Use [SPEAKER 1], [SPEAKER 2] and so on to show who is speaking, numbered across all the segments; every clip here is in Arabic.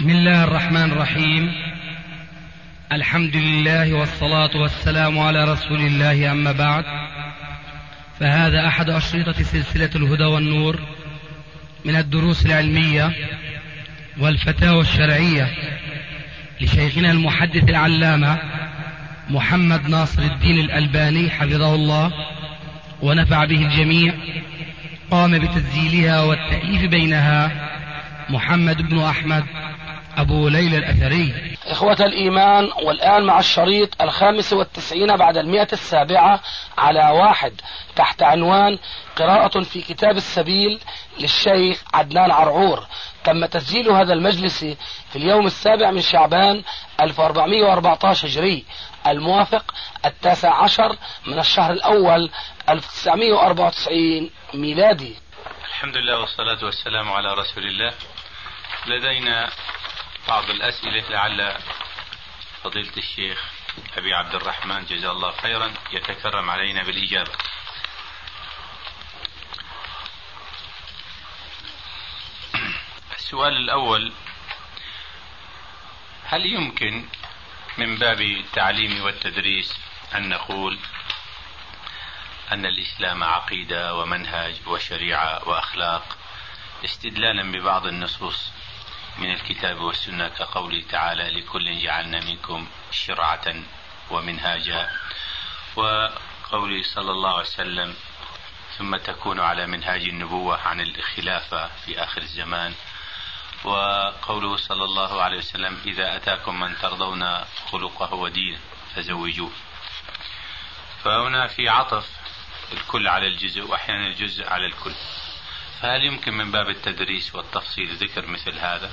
[SPEAKER 1] بسم الله الرحمن الرحيم. الحمد لله والصلاة والسلام على رسول الله، أما بعد، فهذا أحد أشرطة سلسلة الهدى والنور من الدروس العلمية والفتاوى الشرعية لشيخنا المحدث العلامة محمد ناصر الدين الألباني حفظه الله ونفع به الجميع. قام بتسجيلها والتأليف بينها محمد بن أحمد أبو ليلى الأثري.
[SPEAKER 2] إخوة الإيمان، والآن مع الشريط 95 بعد 107 على 1 تحت عنوان قراءة في كتاب السبيل للشيخ عدنان عرعور. تم تسجيل هذا المجلس في اليوم 7 من شعبان 1414 هجري، الموافق 19 من الشهر الأول 1994 ميلادي.
[SPEAKER 3] الحمد لله والصلاة والسلام على رسول الله. لدينا بعض الأسئلة لعل فضيلة الشيخ أبي عبد الرحمن جزاه الله خيرا يتكرم علينا بالإجابة. السؤال الأول: هل يمكن من باب التعليم والتدريس أن نقول أن الإسلام عقيدة ومنهج وشريعة وأخلاق، استدلالا ببعض النصوص من الكتاب والسنة كقوله تعالى: لكل جعلنا منكم شرعة ومنهاجا، وقوله صلى الله عليه وسلم: ثم تكون على منهاج النبوة عن الخلافة في آخر الزمان، وقوله صلى الله عليه وسلم: إذا أتاكم من ترضون خلقه ودينه فزوجوه. فهنا في عطف الكل على الجزء وأحيانا الجزء على الكل، فهل يمكن من باب التدريس والتفصيل ذكر مثل هذا؟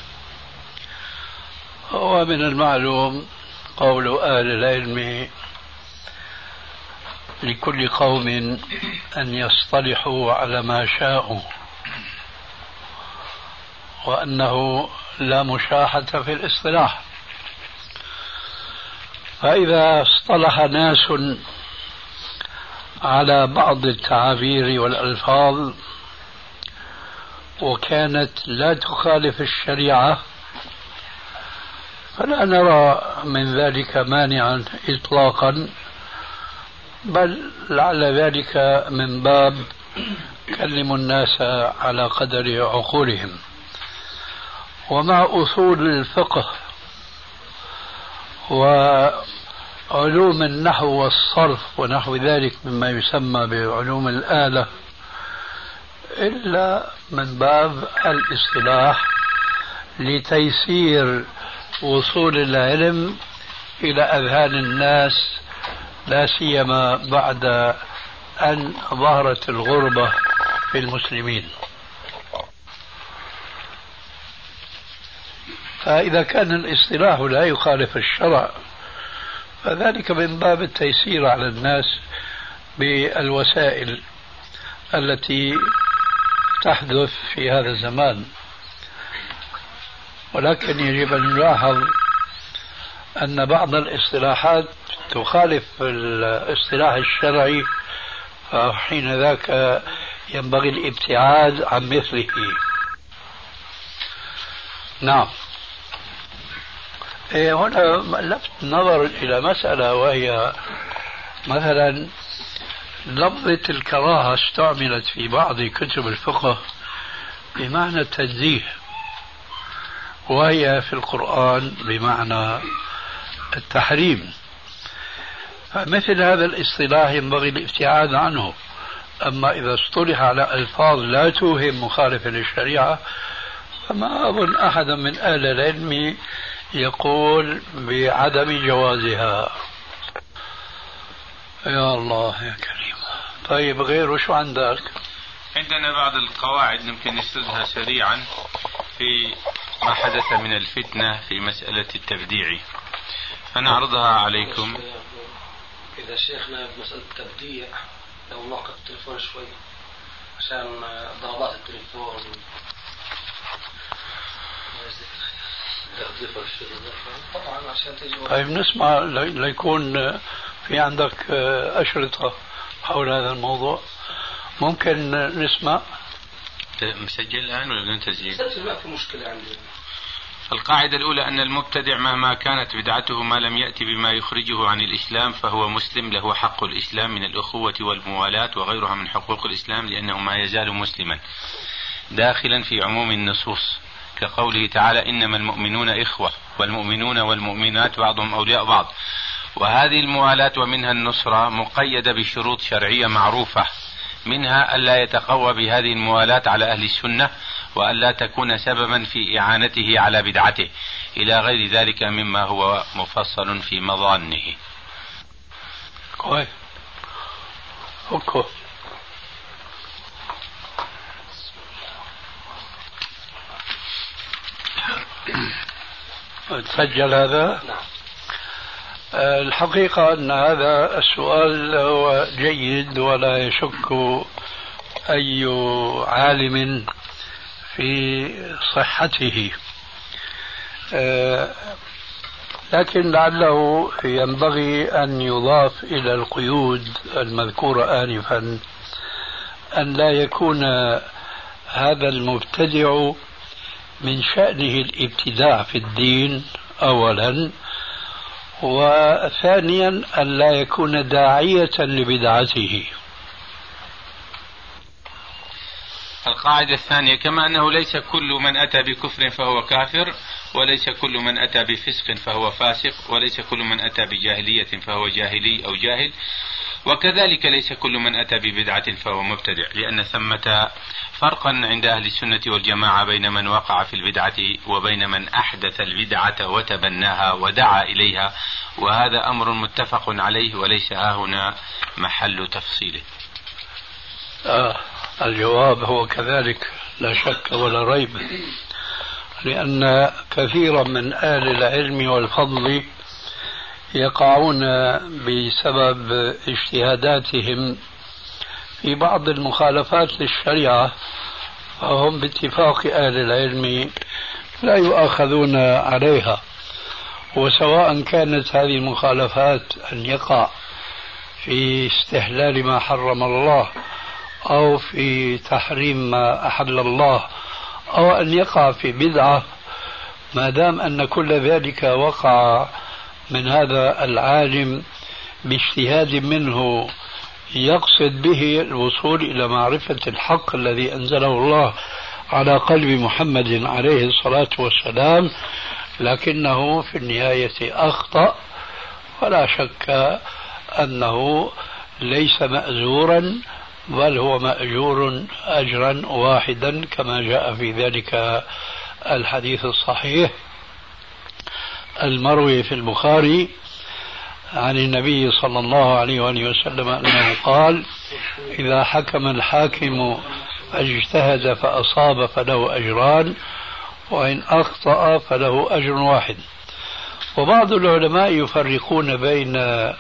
[SPEAKER 4] هو من المعلوم قول أهل العلم: لكل قوم أن يصطلحوا على ما شاءوا، وأنه لا مشاحة في الاصطلاح. فإذا اصطلح ناس على بعض التعابير والألفاظ وكانت لا تخالف الشريعة، فلا نرى من ذلك مانعا إطلاقا، بل لعل ذلك من باب كلموا الناس على قدر عقولهم. ومع أصول الفقه وعلوم النحو والصرف ونحو ذلك مما يسمى بعلوم الآلة، إلا من باب الاصطلاح لتيسير وصول العلم إلى أذهان الناس، لا سيما بعد أن ظهرت الغربة في المسلمين. فإذا كان الاصطلاح لا يخالف الشرع، فذلك من باب التيسير على الناس بالوسائل التي تحدث في هذا الزمان. ولكن يجب أن نلاحظ أن بعض الاصطلاحات تخالف الاصطلاح الشرعي، فحين ذاك ينبغي الابتعاد عن مثله. نعم. هنا لفت نظر إلى مسألة، وهي مثلا لفظة الكراهة استعملت في بعض كتب الفقه بمعنى التنزيه، وهي في القرآن بمعنى التحريم. فمثل هذا الاصطلاح ينبغي الابتعاد عنه. أما إذا اصطلح على ألفاظ لا توهم مخالفة للشريعة، فما أظن أحدا من أهل العلم يقول بعدم جوازها. يا الله يا كريم. طيب، غيره شو عندك؟
[SPEAKER 3] عندنا بعض القواعد ممكن نسردها سريعا في ما حدث من الفتنة في مسألة التبديع، فنعرضها عليكم.
[SPEAKER 2] إذا شيخنا بمسألة التبديع لو نوقف التليفون شوي عشان ضربات التليفون.
[SPEAKER 4] طيب، نسمع ليكون في عندك أشرطة حول هذا الموضوع. ممكن نسمع؟
[SPEAKER 3] مسجل الآن ولا بدون تسجيل؟
[SPEAKER 2] مسجل، ما في مشكلة عندي.
[SPEAKER 3] القاعدة الأولى أن المبتدع مهما كانت بدعته ما لم يأتي بما يخرجه عن الإسلام فهو مسلم، له حق الإسلام من الأخوة والموالاة وغيرها من حقوق الإسلام، لأنه ما يزال مسلما داخلا في عموم النصوص، كقوله تعالى إنما المؤمنون إخوة والمؤمنون والمؤمنات بعضهم أولياء بعض. وهذه الموالاة ومنها النصرة مقيدة بشروط شرعية معروفة، منها ألا يتقوى بهذه الموالاة على أهل السنة، وألا تكون سببا في إعانته على بدعته، إلى غير ذلك مما هو مفصل في مظانه.
[SPEAKER 4] تسجل هذا؟ الحقيقة أن هذا السؤال هو جيد ولا يشك أي عالم في صحته، لكن لعله ينبغي أن يضاف إلى القيود المذكورة آنفا أن لا يكون هذا المبتدع من شأنه الابتداع في الدين أولا، وثانيا أن لا يكون داعية لبدعته.
[SPEAKER 3] القاعدة الثانية كما أنه ليس كل من أتى بكفر فهو كافر، وليس كل من أتى بفسق فهو فاسق، وليس كل من أتى بجاهلية فهو جاهلي أو جاهل، وكذلك ليس كل من أتى ببدعة فهو مبتدع، لأن ثمة فرقا عند أهل السنة والجماعة بين من وقع في البدعة وبين من أحدث البدعة وتبناها ودعا إليها، وهذا أمر متفق عليه وليس هنا محل تفصيله.
[SPEAKER 4] الجواب هو كذلك لا شك ولا ريب، لأن كثيرا من أهل العلم والفضل يقعون بسبب اجتهاداتهم في بعض المخالفات للشريعة، فهم باتفاق أهل العلم لا يؤاخذون عليها، وسواء كانت هذه المخالفات أن يقع في استحلال ما حرم الله أو في تحريم ما أحل الله أو أن يقع في بدعة، ما دام أن كل ذلك وقع من هذا العالم باجتهاد منه يقصد به الوصول إلى معرفة الحق الذي أنزله الله على قلب محمد عليه الصلاة والسلام، لكنه في النهاية أخطأ، ولا شك أنه ليس مأزورا بل هو مأجور أجرا واحدا كما جاء في ذلك الحديث الصحيح المروي في البخاري عن النبي صلى الله عليه وآله وسلم أنه قال إذا حكم الحاكم فاجتهد فأصاب فله أجران وإن أخطأ فله أجر واحد. وبعض العلماء يفرقون بين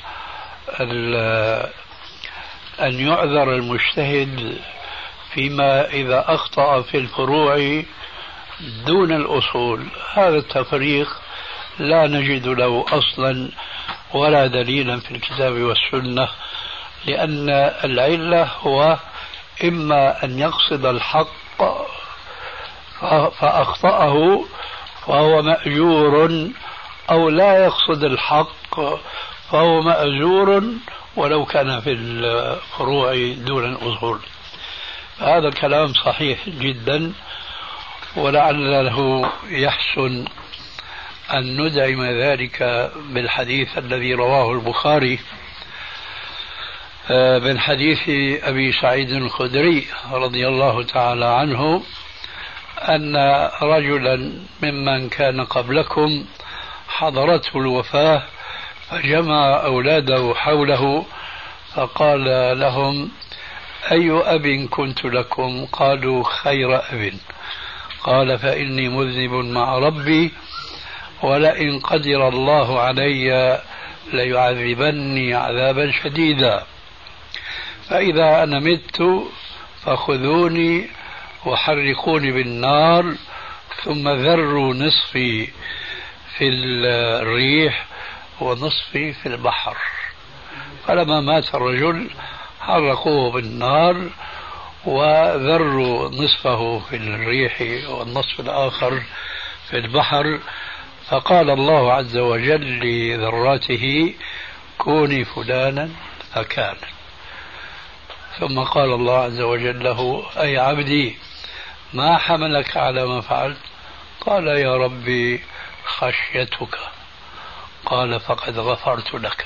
[SPEAKER 4] أن يعذر المجتهد فيما إذا أخطأ في الفروع دون الأصول، هذا التفريق لا نجد له أصلا ولا دليلا في الكتاب والسنة، لأن العلة هو إما أن يقصد الحق فأخطأه فهو مأجور، أو لا يقصد الحق فهو مأجور ولو كان في الفروع دون الأصول. هذا الكلام صحيح جدا، ولعله يحسن أن ندعم ذلك بالحديث الذي رواه البخاري من حديث أبي سعيد الخدري رضي الله تعالى عنه أن رجلا ممن كان قبلكم حضرته الوفاة فجمع أولاده حوله فقال لهم أي أب كنت لكم؟ قالوا خير أب. قال فإني مذنب مع ربي ولئن قدر الله علي ليعذبني عذابا شديدا، فإذا أنا مت فخذوني وحرقوني بالنار ثم ذروا نصفي في الريح ونصفي في البحر. فلما مات الرجل حرقوه بالنار وذروا نصفه في الريح والنصف الآخر في البحر، فقال الله عز وجل لذراته كوني فلانا فكان. ثم قال الله عز وجل له أي عبدي ما حملك على ما فعلت؟ قال يا ربي خشيتك. قال فقد غفرت لك.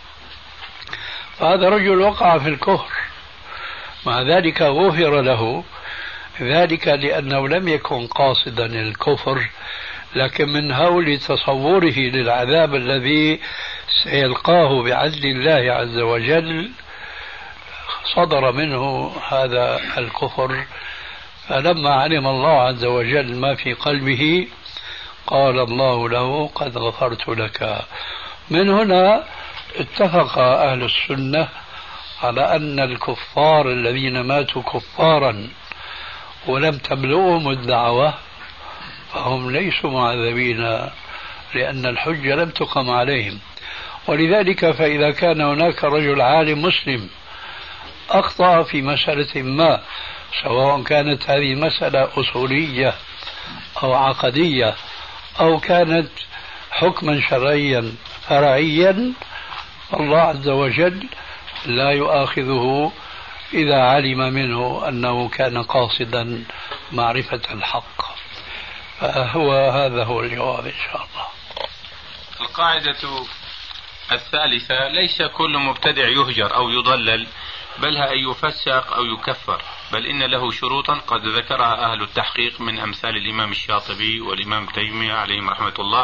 [SPEAKER 4] فهذا رجل وقع في الكفر، مع ذلك غفر له، ذلك لأنه لم يكن قاصدا الكفر، لكن من هول تصوره للعذاب الذي سيلقاه بعدل الله عز وجل صدر منه هذا الكفر. فلما علم الله عز وجل ما في قلبه قال الله له قد غفرت لك. من هنا اتفق أهل السنة على أن الكفار الذين ماتوا كفارا ولم تبلغهم الدعوة فهم ليسوا معذبين، لأن الحجة لم تقم عليهم. ولذلك فإذا كان هناك رجل عالم مسلم أخطأ في مسألة ما، سواء كانت هذه مسألة أصولية أو عقدية أو كانت حكما شرعيا فرعيا، الله عز وجل لا يؤاخذه إذا علم منه أنه كان قاصدا معرفة الحق. هذا هو الجواب إن شاء الله.
[SPEAKER 3] القاعدة الثالثة: ليس كل مبتدع يهجر أو يضلل، بل أن يفسق أو يكفر، بل إن له شروطا قد ذكرها أهل التحقيق من أمثال الإمام الشاطبي والإمام تيمية عليهم رحمة الله.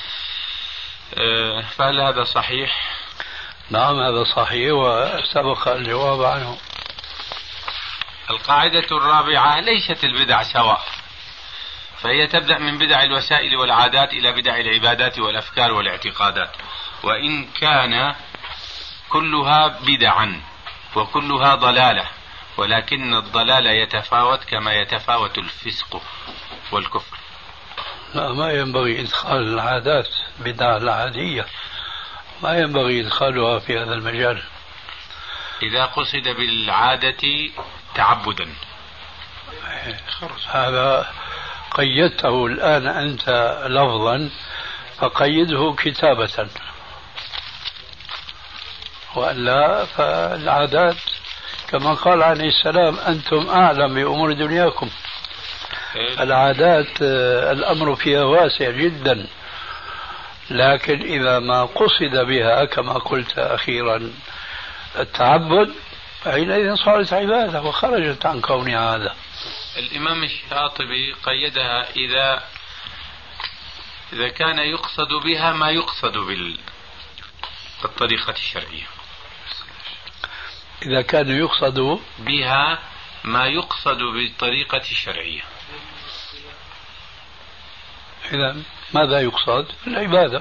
[SPEAKER 3] فهل هذا صحيح؟
[SPEAKER 4] نعم هذا صحيح وسبق الجواب عنه.
[SPEAKER 3] القاعدة الرابعة: ليست البدع سواء، فهي تبدأ من بدع الوسائل والعادات إلى بدع العبادات والأفكار والاعتقادات، وإن كان كلها بدعا وكلها ضلالة، ولكن الضلال يتفاوت كما يتفاوت الفسق والكفر.
[SPEAKER 4] لا، ما ينبغي إدخال العادات بدعة العادية، ما ينبغي إدخالها في هذا المجال
[SPEAKER 3] إذا قصد بالعادة تعبدا.
[SPEAKER 4] هذا قيدته الآن أنت لفظا، فقيده كتابة، وإلا فالعادات كما قال عليه السلام أنتم أعلم بأمور دنياكم. العادات الأمر فيها واسع جدا، لكن إذا ما قصد بها كما قلت أخيرا التعبد فحينئذ صارت عبادة وخرجت عن كونها عادة.
[SPEAKER 3] الإمام الشاطبي قيدها إذا كان يقصد بها ما يقصد بالطريقة الشرعية.
[SPEAKER 4] إذا كان يقصد
[SPEAKER 3] بها ما يقصد بالطريقة الشرعية.
[SPEAKER 4] إذا ماذا يقصد؟ العبادة.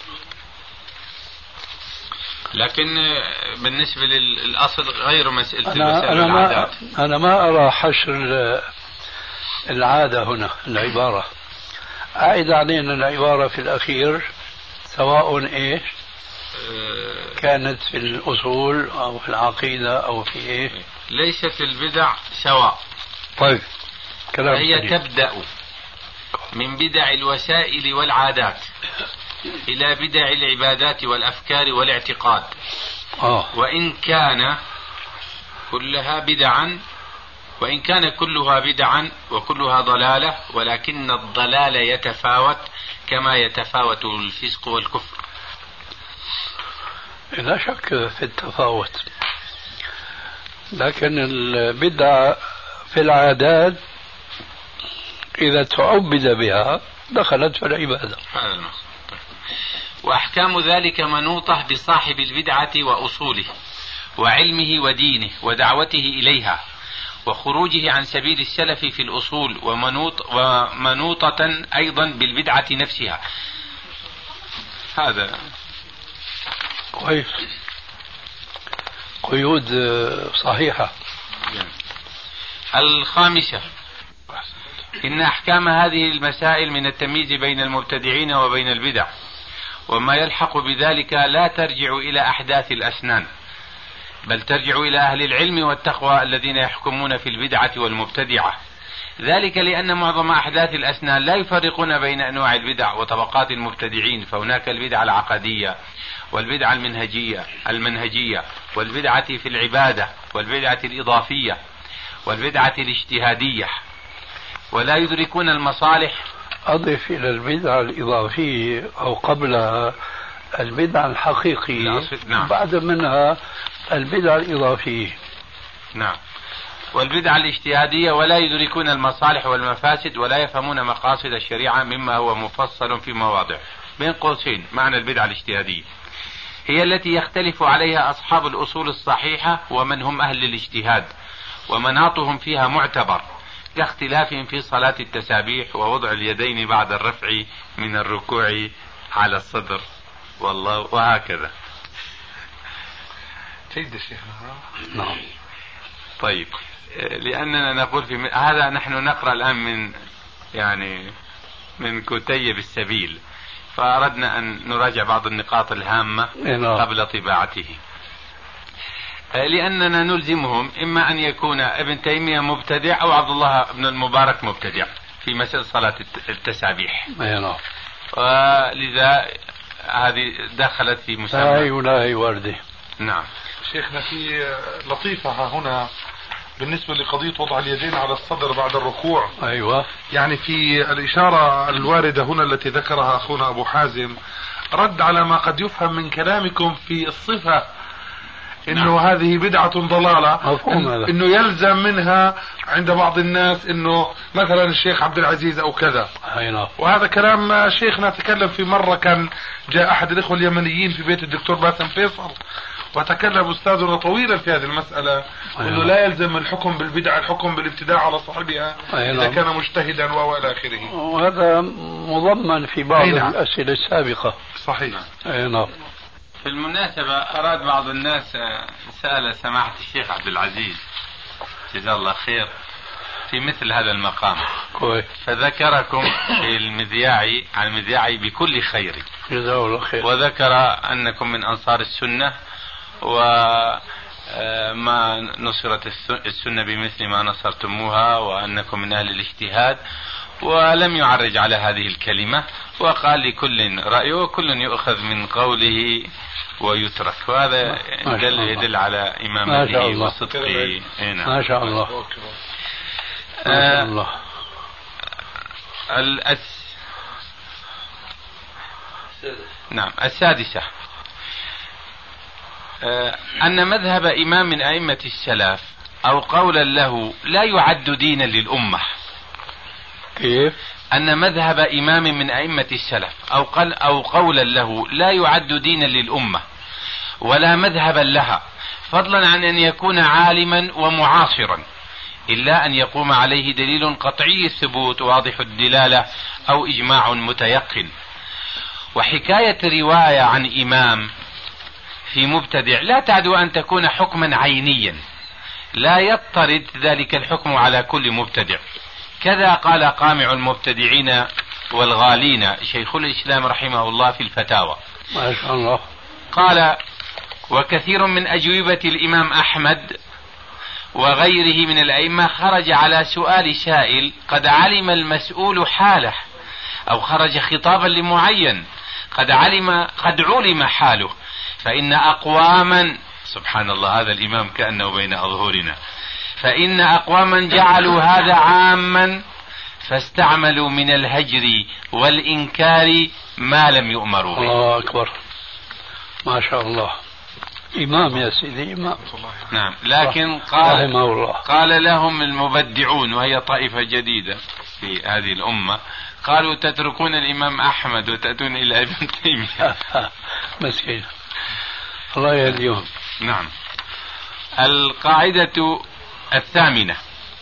[SPEAKER 3] لكن بالنسبة للأصل غير مسألة العادات.
[SPEAKER 4] أنا ما أرى حشر العادة هنا العبارة. أعد علينا العبارة في الأخير سواء إيش كانت في الأصول أو في العقيدة أو في إيه.
[SPEAKER 3] ليست البدع سواء.
[SPEAKER 4] طيب كلام
[SPEAKER 3] هي تبدأ من بدع الوسائل والعادات إلى بدع العبادات والأفكار والاعتقاد. وإن كان كلها بدعا وكلها ضلالة، ولكن الضلال يتفاوت كما يتفاوت الفسق والكفر.
[SPEAKER 4] لا شك في التفاوت، لكن البدع في العادات إذا تعبد بها دخلت في العبادة.
[SPEAKER 3] وأحكام ذلك منوطة بصاحب البدعة وأصوله وعلمه ودينه ودعوته إليها وخروجه عن سبيل السلف في الأصول، ومنوطة أيضا بالبدعة نفسها. هذا
[SPEAKER 4] كويس، قيود صحيحة.
[SPEAKER 3] الخامسة: إن أحكام هذه المسائل من التمييز بين المبتدعين وبين البدع وما يلحق بذلك لا ترجع إلى أحداث الأسنان، بل ترجع إلى أهل العلم والتقوى الذين يحكمون في البدعة والمبتدعة، ذلك لأن معظم أحداث الأسنان لا يفرقون بين أنواع البدع وطبقات المبتدعين، فهناك البدعة العقدية والبدعة المنهجية والبدعة في العبادة والبدعة الإضافية والبدعة الاجتهادية، ولا يدركون المصالح.
[SPEAKER 4] أضف إلى البدعة الإضافية أو قبلها البدعة الحقيقية،
[SPEAKER 3] نعم.
[SPEAKER 4] بعد منها البدعة الإضافية،
[SPEAKER 3] نعم، والبدعة الاجتهادية، ولا يدركون المصالح والمفاسد ولا يفهمون مقاصد الشريعة مما هو مفصل في مواضع. بين قوسين معنى البدعة الاجتهادية هي التي يختلف عليها أصحاب الأصول الصحيحة ومن هم أهل الاجتهاد، ومناطهم فيها معتبر، كاختلافهم في صلاة التسابيح ووضع اليدين بعد الرفع من الركوع على الصدر والله وهكذا.
[SPEAKER 5] سيد الشيخ.
[SPEAKER 4] نعم.
[SPEAKER 3] طيب، لأننا نقول في هذا نحن نقرأ الآن من كتيب السبيل، فأردنا أن نراجع بعض النقاط الهامة قبل طباعته، لأننا نلزمهم إما أن يكون ابن تيمية مبتدع أو عبد الله بن المبارك مبتدع في مسألة صلاة التسابيح، ولذا هذه دخلت في مسمى
[SPEAKER 4] ولا وردة.
[SPEAKER 3] نعم.
[SPEAKER 5] شيخنا في لطيفة هنا بالنسبة لقضية وضع اليدين على الصدر بعد الركوع.
[SPEAKER 4] أيوة.
[SPEAKER 5] يعني في الإشارة الواردة هنا التي ذكرها أخونا أبو حازم رد على ما قد يفهم من كلامكم في الصفة إنه هذه بدعة ضلالة، إنه يلزم منها عند بعض الناس إنه مثلا الشيخ عبد العزيز أو كذا. وهذا كلام شيخنا تكلم في مرة، كان جاء أحد الإخوة اليمنيين في بيت الدكتور باسم فيصل وتكلم أستاذنا طويلا في هذه المسألة، إنه لا يلزم الحكم بالبدعة الحكم بالابتداع على صاحبها إذا كان مجتهدا وإلى آخره.
[SPEAKER 4] وهذا مضمن في بعض الأسئلة السابقة.
[SPEAKER 5] صحيح.
[SPEAKER 4] نعم.
[SPEAKER 3] في المناسبة أراد بعض الناس سأل سماحة الشيخ عبد العزيز جزاه الله خير في مثل هذا المقام، فذكركم في المذياعي عن المذياعي بكل خير
[SPEAKER 4] جزاه الله خير،
[SPEAKER 3] وذكر أنكم من أنصار السنة وما نصرت السنة بمثل ما نصرتموها وأنكم من أهل الاجتهاد، ولم يعرج على هذه الكلمة، وقال لكل رأيه وكل يؤخذ من قوله ويترك، وهذا يدل على إمامته وصدقه.
[SPEAKER 4] ما شاء الله.
[SPEAKER 3] نعم. السادسة أن مذهب إمام من أئمة السلف أو قولا له لا يعد دينا للأمة.
[SPEAKER 4] كيف؟
[SPEAKER 3] أن مذهب إمام من أئمة السلف أو قولا له لا يعد دينا للأمة ولا مذهبا لها، فضلا عن أن يكون عالما ومعاصرا، إلا أن يقوم عليه دليل قطعي الثبوت واضح الدلالة أو إجماع متيقن. وحكاية رواية عن إمام في مبتدع لا تعدو أن تكون حكما عينيا، لا يضطرد ذلك الحكم على كل مبتدع. كذا قال قامع المبتدعين والغالين شيخ الإسلام رحمه الله في الفتاوى.
[SPEAKER 4] ما شاء الله.
[SPEAKER 3] قال: وكثير من أجوبة الإمام أحمد وغيره من الأئمة خرج على سؤال سائل قد علم المسؤول حاله، أو خرج خطابا لمعين قد علم حاله، فإن أقواما، سبحان الله هذا الإمام كأنه بين أظهرنا، فإن أقواما جعلوا هذا عاما فاستعملوا من الهجر والإنكار ما لم يؤمروا به.
[SPEAKER 4] الله أكبر. ما شاء الله. إمام يا سيدي، إمام.
[SPEAKER 3] نعم. لكن قال لهم المبدعون، وهي طائفة جديدة في هذه الأمة، قالوا تتركون الإمام أحمد وتأتون إلى ابن تيمية.
[SPEAKER 4] مسكين الله يهديهم.
[SPEAKER 3] نعم. القاعدة الثامنة: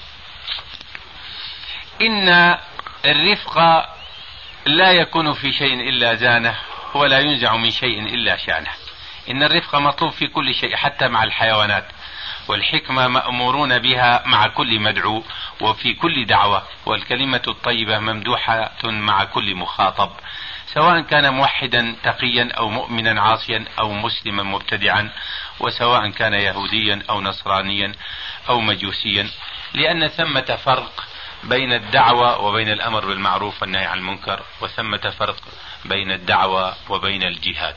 [SPEAKER 3] إن الرفق لا يكون في شيء إلا زانه، ولا ينزع من شيء إلا شانه. إن الرفق مطلوب في كل شيء حتى مع الحيوانات، والحكمة مأمورون بها مع كل مدعو وفي كل دعوة، والكلمة الطيبة ممدوحة مع كل مخاطب، سواء كان موحدا تقيا أو مؤمنا عاصيا أو مسلما مبتدعا، وسواء كان يهوديا أو نصرانيا أو مجوسيا، لأن ثمة فرق بين الدعوة وبين الأمر بالمعروف والنهي عن المنكر، وثمة فرق بين الدعوة وبين الجهاد.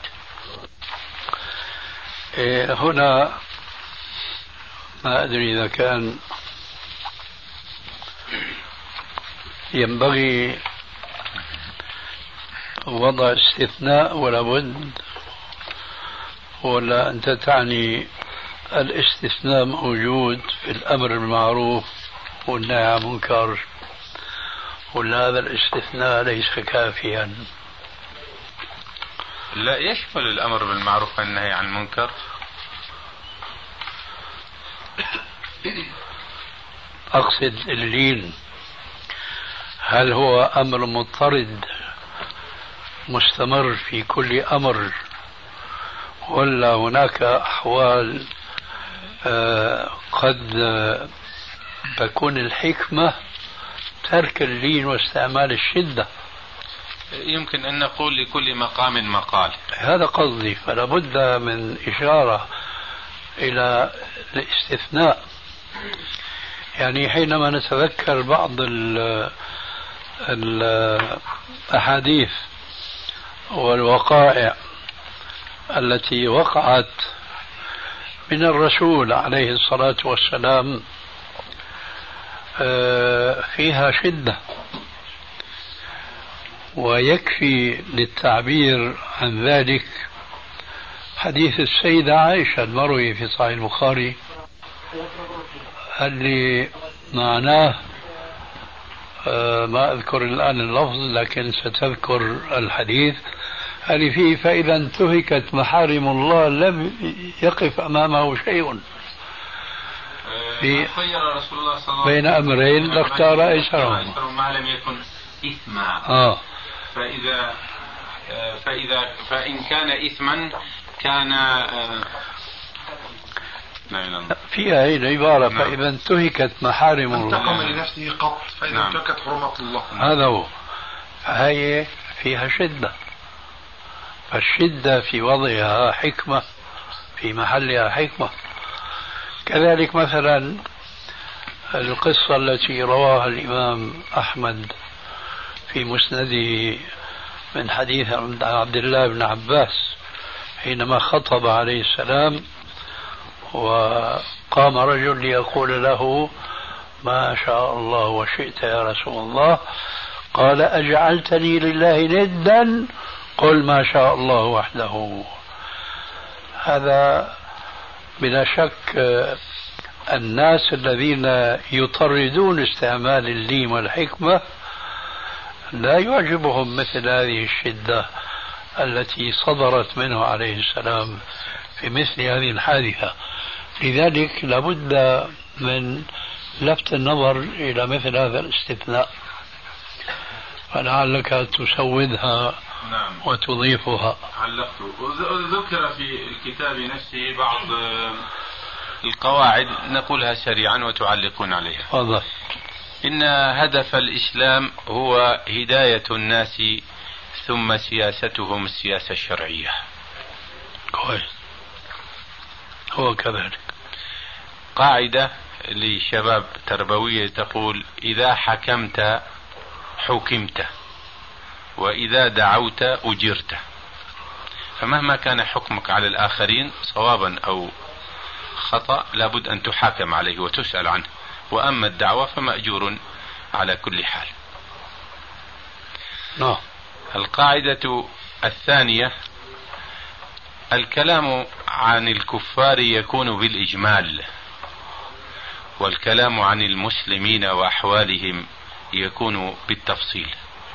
[SPEAKER 4] هنا ما أدري إذا كان ينبغي وضع استثناء ولا بد، ولا أنت تعني الاستثناء موجود في الأمر بالمعروف والنهي عن المنكر، ولا هذا الاستثناء ليس كافيا؟
[SPEAKER 3] لا، يشمل الأمر بالمعروف والنهي عن المنكر.
[SPEAKER 4] أقصد اللين، هل هو أمر مضطرد مستمر في كل أمر، ولا هناك أحوال قد تكون الحكمة ترك اللين واستعمال الشدة؟
[SPEAKER 3] يمكن أن نقول لكل مقام مقال.
[SPEAKER 4] هذا قصدي، فلا بد من إشارة إلى الاستثناء. يعني حينما نتذكر بعض الأحاديث والوقائع التي وقعت من الرسول عليه الصلاة والسلام فيها شدة، ويكفي للتعبير عن ذلك حديث السيدة عائشة المروي في صحيح البخاري، اللي معناه ما أذكر الآن اللفظ لكن ستذكر الحديث، اللي فيه فإذا انتهكت محارم الله لم يقف أمامه شيء
[SPEAKER 3] خير رسول الله صلى الله عليه وسلم
[SPEAKER 4] بين أمرين لاختار أيسرهما
[SPEAKER 3] ما لم يكن إثما. فإن كان إثما كان
[SPEAKER 4] فيها هي العبارة فإذا انتهكت محارم الله
[SPEAKER 5] انتقم لنفسه قط فإذا انتهكت حرمات الله.
[SPEAKER 4] هذا هو، فهي فيها شدة، فالشدة في وضعها حكمة، في محلها حكمة. كذلك مثلا القصة التي رواها الإمام أحمد في مسنده من حديث عبد الله بن عباس حينما خطب عليه السلام وقام رجل ليقول له ما شاء الله وشئت يا رسول الله، قال أجعلتني لله ندا قل ما شاء الله وحده. هذا بلا شك الناس الذين يطردون استعمال اللين والحكمة لا يعجبهم مثل هذه الشدة التي صدرت منه عليه السلام في مثل هذه الحادثة. لذلك لابد من لفت النظر إلى مثل هذا الاستثناء، فلعلك تسودها وتضيفها.
[SPEAKER 3] علقت وذكر في الكتاب نفسه بعض القواعد نقولها سريعا وتعلقون عليها.
[SPEAKER 4] فضل.
[SPEAKER 3] إن هدف الإسلام هو هداية الناس ثم سياستهم السياسة الشرعية.
[SPEAKER 4] كويس، هو كذلك.
[SPEAKER 3] قاعدة لشباب تربوية تقول إذا حكمت حكمت وإذا دعوت أجرت، فمهما كان حكمك على الآخرين صوابا أو خطأ لابد أن تحاكم عليه وتسأل عنه، وأما الدعوة فمأجور على كل حال. القاعدة الثانية الكلام عن الكفار يكون بالإجمال، والكلام عن المسلمين وأحوالهم يكون بالتفصيل.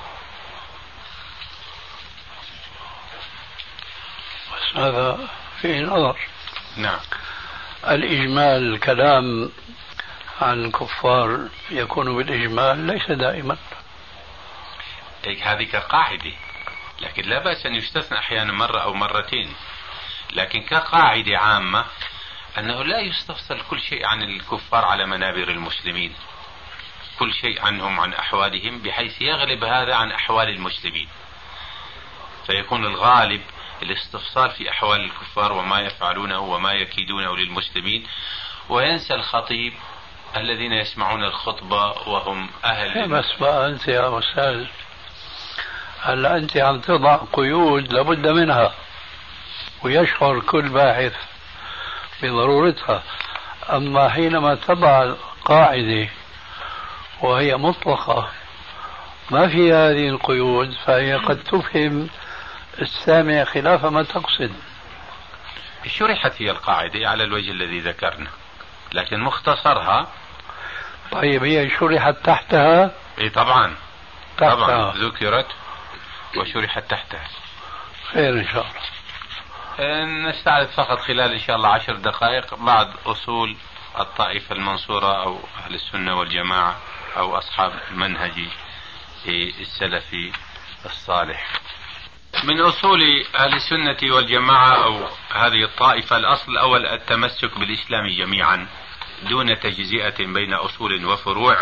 [SPEAKER 4] بس هذا فيه نظر.
[SPEAKER 3] نعم.
[SPEAKER 4] الإجمال، الكلام عن الكفار يكون بالإجمال ليس دائما.
[SPEAKER 3] هذه كقاعدة، لكن لا بأس أن يستثنى أحيانا مرة أو مرتين، لكن كقاعدة عامة أنه لا يستفصل كل شيء عن الكفار على منابر المسلمين، كل شيء عنهم عن أحوالهم بحيث يغلب هذا عن أحوال المسلمين، فيكون الغالب الاستفصال في أحوال الكفار وما يفعلونه وما يكيدونه للمسلمين، وينسى الخطيب الذين يسمعون الخطبة وهم أهل.
[SPEAKER 4] بس بقى أنت يا أستاذ، هلا أنت عم تضع قيود لابد منها، ويشعر كل باحث بضرورتها. أما حينما تضع قاعدة وهي مطلقة ما في هذه القيود، فهي قد تفهم السامع خلاف ما تقصد.
[SPEAKER 3] شرحت هي القاعدة على الوجه الذي ذكرنا، لكن مختصرها.
[SPEAKER 4] طيب هي شرحت تحتها؟
[SPEAKER 3] اي طبعا
[SPEAKER 4] تحتها.
[SPEAKER 3] طبعا ذكرت وشرحت تحتها.
[SPEAKER 4] خير إن شاء الله.
[SPEAKER 3] نستعرض فقط خلال إن شاء الله 10 دقائق بعض أصول الطائفة المنصورة أو أهل السنة والجماعة أو أصحاب المنهج السلفي الصالح. من أصول أهل السنة والجماعة أو هذه الطائفة، الأصل الأول التمسك بالإسلام جميعا دون تجزئة بين أصول وفروع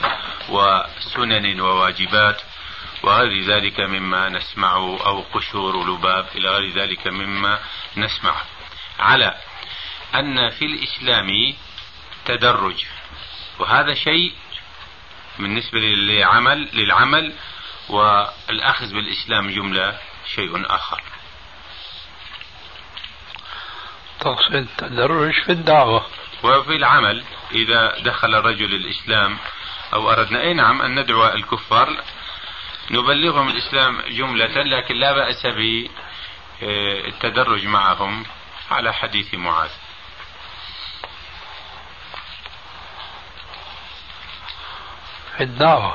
[SPEAKER 3] وسنن وواجبات وغير ذلك مما نسمعه، أو قشور لباب إلى غير ذلك مما نسمعه، على أن في الإسلام تدرج، وهذا شيء بالنسبة للعمل، والأخذ بالإسلام جملة شيء آخر.
[SPEAKER 4] تقصد تدرج في الدعوة
[SPEAKER 3] وفي العمل إذا دخل الرجل الإسلام أو أردنا أي نعم أن ندعو الكفار نبلغهم الإسلام جملة، لكن لا بأس بالتدرج معهم على حديث معاذ.
[SPEAKER 4] في الدعوة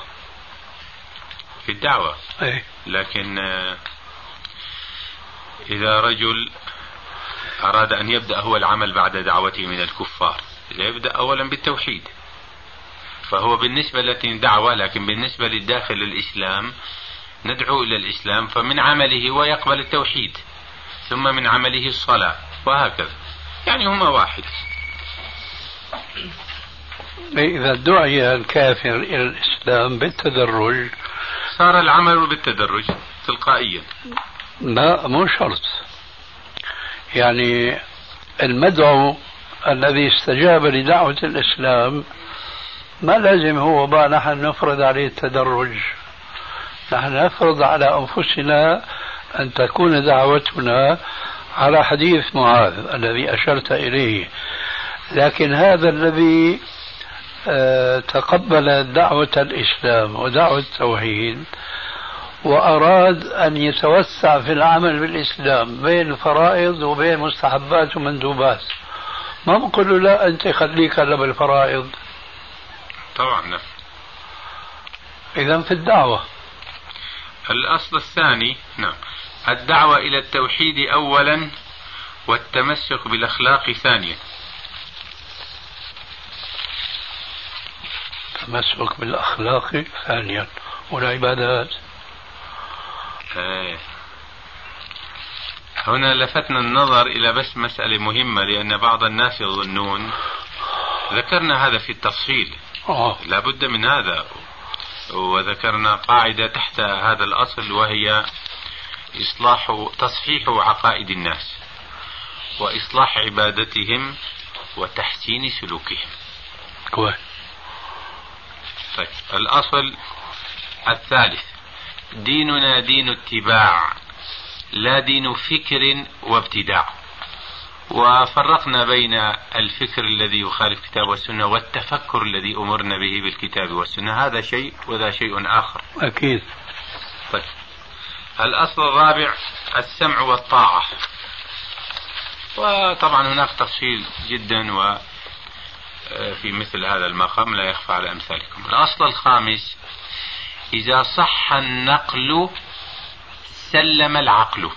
[SPEAKER 3] أي. لكن إذا رجل أراد أن يبدأ هو العمل بعد دعوته من الكفار، يبدأ أولا بالتوحيد، فهو بالنسبة لنا دعوة، لكن بالنسبة للداخل الإسلام ندعو إلى الإسلام، فمن عمله ويقبل التوحيد، ثم من عمله الصلاة، وهكذا، يعني هما واحد.
[SPEAKER 4] إذا دعي الكافر إلى الإسلام بالتدرج
[SPEAKER 3] صار العمل بالتدرج تلقائيا.
[SPEAKER 4] لا مو شرط، يعني المدعو الذي استجاب لدعوة الإسلام ما لازم هو بقى نحن نفرض عليه التدرج، نحن نفرض على أنفسنا أن تكون دعوتنا على حديث معاذ الذي أشرت إليه. لكن هذا الذي تقبل دعوة الإسلام ودعوة التوحيد وأراد أن يتوسع في العمل بالإسلام بين الفرائض وبين مستحبات ومندوبات، ما بقول له لا أنت خليك هلا بالفرائض.
[SPEAKER 3] طبعا.
[SPEAKER 4] إذا في الدعوة
[SPEAKER 3] الأصل الثاني نعم الدعوة إلى التوحيد أولا والتمسك بالأخلاق ثانيا.
[SPEAKER 4] التمسك بالأخلاق ثانيا والعبادات.
[SPEAKER 3] هنا لفتنا النظر إلى بس مسألة مهمة، لأن بعض الناس يظنون، ذكرنا هذا في التفصيل لا بد من هذا، وذكرنا قاعدة تحت هذا الأصل وهي تصحيح عقائد الناس وإصلاح عبادتهم وتحسين سلوكهم.
[SPEAKER 4] كويس.
[SPEAKER 3] طيب الأصل الثالث ديننا دين اتباع لا دين فكر وابتداع، وفرقنا بين الفكر الذي يخالف الكتاب والسنة والتفكر الذي أمرنا به بالكتاب والسنة، هذا شيء وذا شيء آخر.
[SPEAKER 4] أكيد.
[SPEAKER 3] طيب الأصل الرابع السمع والطاعة، وطبعا هناك تفصيل جدا وفي مثل هذا المقام لا يخفى على أمثالكم. الأصل الخامس إذا صح النقل سلم العقل،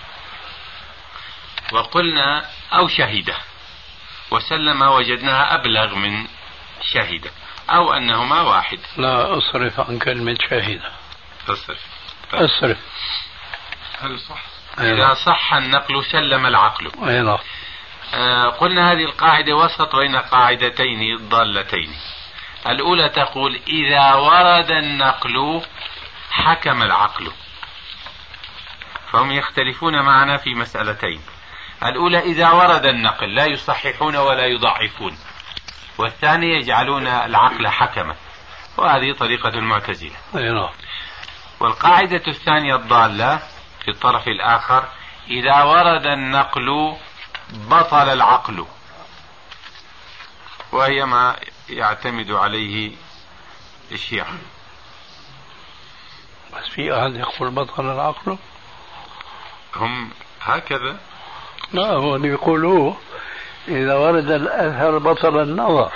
[SPEAKER 3] وقلنا أو شهد، وسلم وجدناها أبلغ من شهد، أو أنهما واحد.
[SPEAKER 4] لا أصرف عن كلمة شهد.
[SPEAKER 3] أصرف.
[SPEAKER 4] طيب. أصرف.
[SPEAKER 5] هل صح؟
[SPEAKER 3] إذا صح النقل سلم العقل.
[SPEAKER 4] أيضا.
[SPEAKER 3] قلنا هذه القاعدة وسط بين قاعدتين ضالتين. الأولى تقول إذا ورد النقل حكم العقل، فهم يختلفون معنا في مسألتين. الأولى إذا ورد النقل لا يصححون ولا يضعفون، والثاني يجعلون العقل حكما، وهذه طريقة المعتزلة. والقاعدة الثانية الضالة في الطرف الآخر: إذا ورد النقل بطل العقل، وهي ما يعتمد عليه الشيعة.
[SPEAKER 4] بس في أحد يقول بطل العقل؟
[SPEAKER 3] هم هكذا؟
[SPEAKER 4] لا، هو اللي يقولوه إذا ورد الأثر بطل النظر.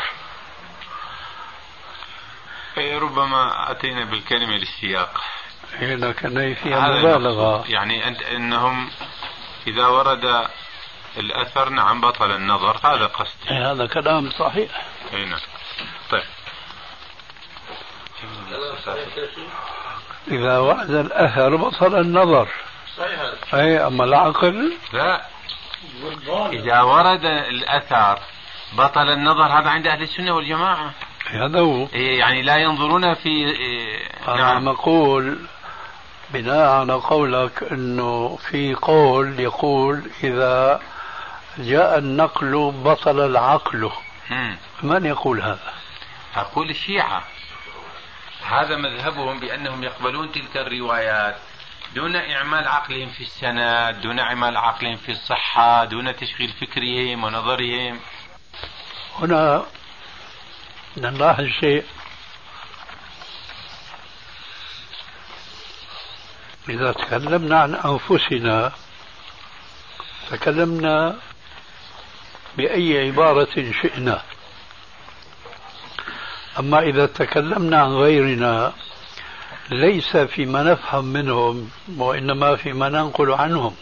[SPEAKER 3] ربما أتينا بالكلمة للسياق،
[SPEAKER 4] لكن فيها مبالغة.
[SPEAKER 3] يعني أنت إنهم إذا ورد الأثر نعم بطل النظر، هذا قصدي.
[SPEAKER 4] هذا كلام صحيح.
[SPEAKER 3] نعم. طيب،
[SPEAKER 4] إذا ورد الأثر بطل النظر. أي أما العقل
[SPEAKER 3] لا، إذا ورد الأثر بطل النظر، هذا عند أهل السنة والجماعة.
[SPEAKER 4] هذا هو،
[SPEAKER 3] يعني لا ينظرون في
[SPEAKER 4] أنا نقول بناء على قولك أنه في قول يقول إذا جاء النقل بطل العقل. من يقول هذا؟
[SPEAKER 3] أقول الشيعة، هذا مذهبهم بأنهم يقبلون تلك الروايات دون إعمال عقلهم في السند، دون إعمال عقلهم في الصحة، دون تشغيل فكرهم ونظرهم.
[SPEAKER 4] هنا نلاحظ شيء: إذا تكلمنا عن أنفسنا تكلمنا بأي عبارة شئنا، أما إذا تكلمنا عن غيرنا ليس فيما نفهم منهم وإنما فيما ننقل عنهم.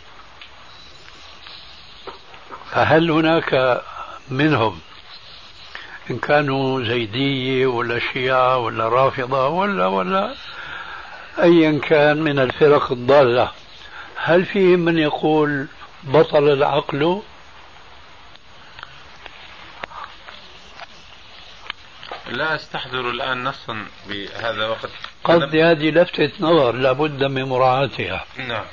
[SPEAKER 4] فهل هناك منهم إن كانوا زيدية ولا شيعة ولا رافضة ولا أيا كان من الفرق الضالة، هل فيهم من يقول بطل العقل؟
[SPEAKER 3] لا أستحضر الآن نصا بهذا وقت.
[SPEAKER 4] قصدي هذه لفتة نظر لابد من مراعاتها.
[SPEAKER 3] نعم.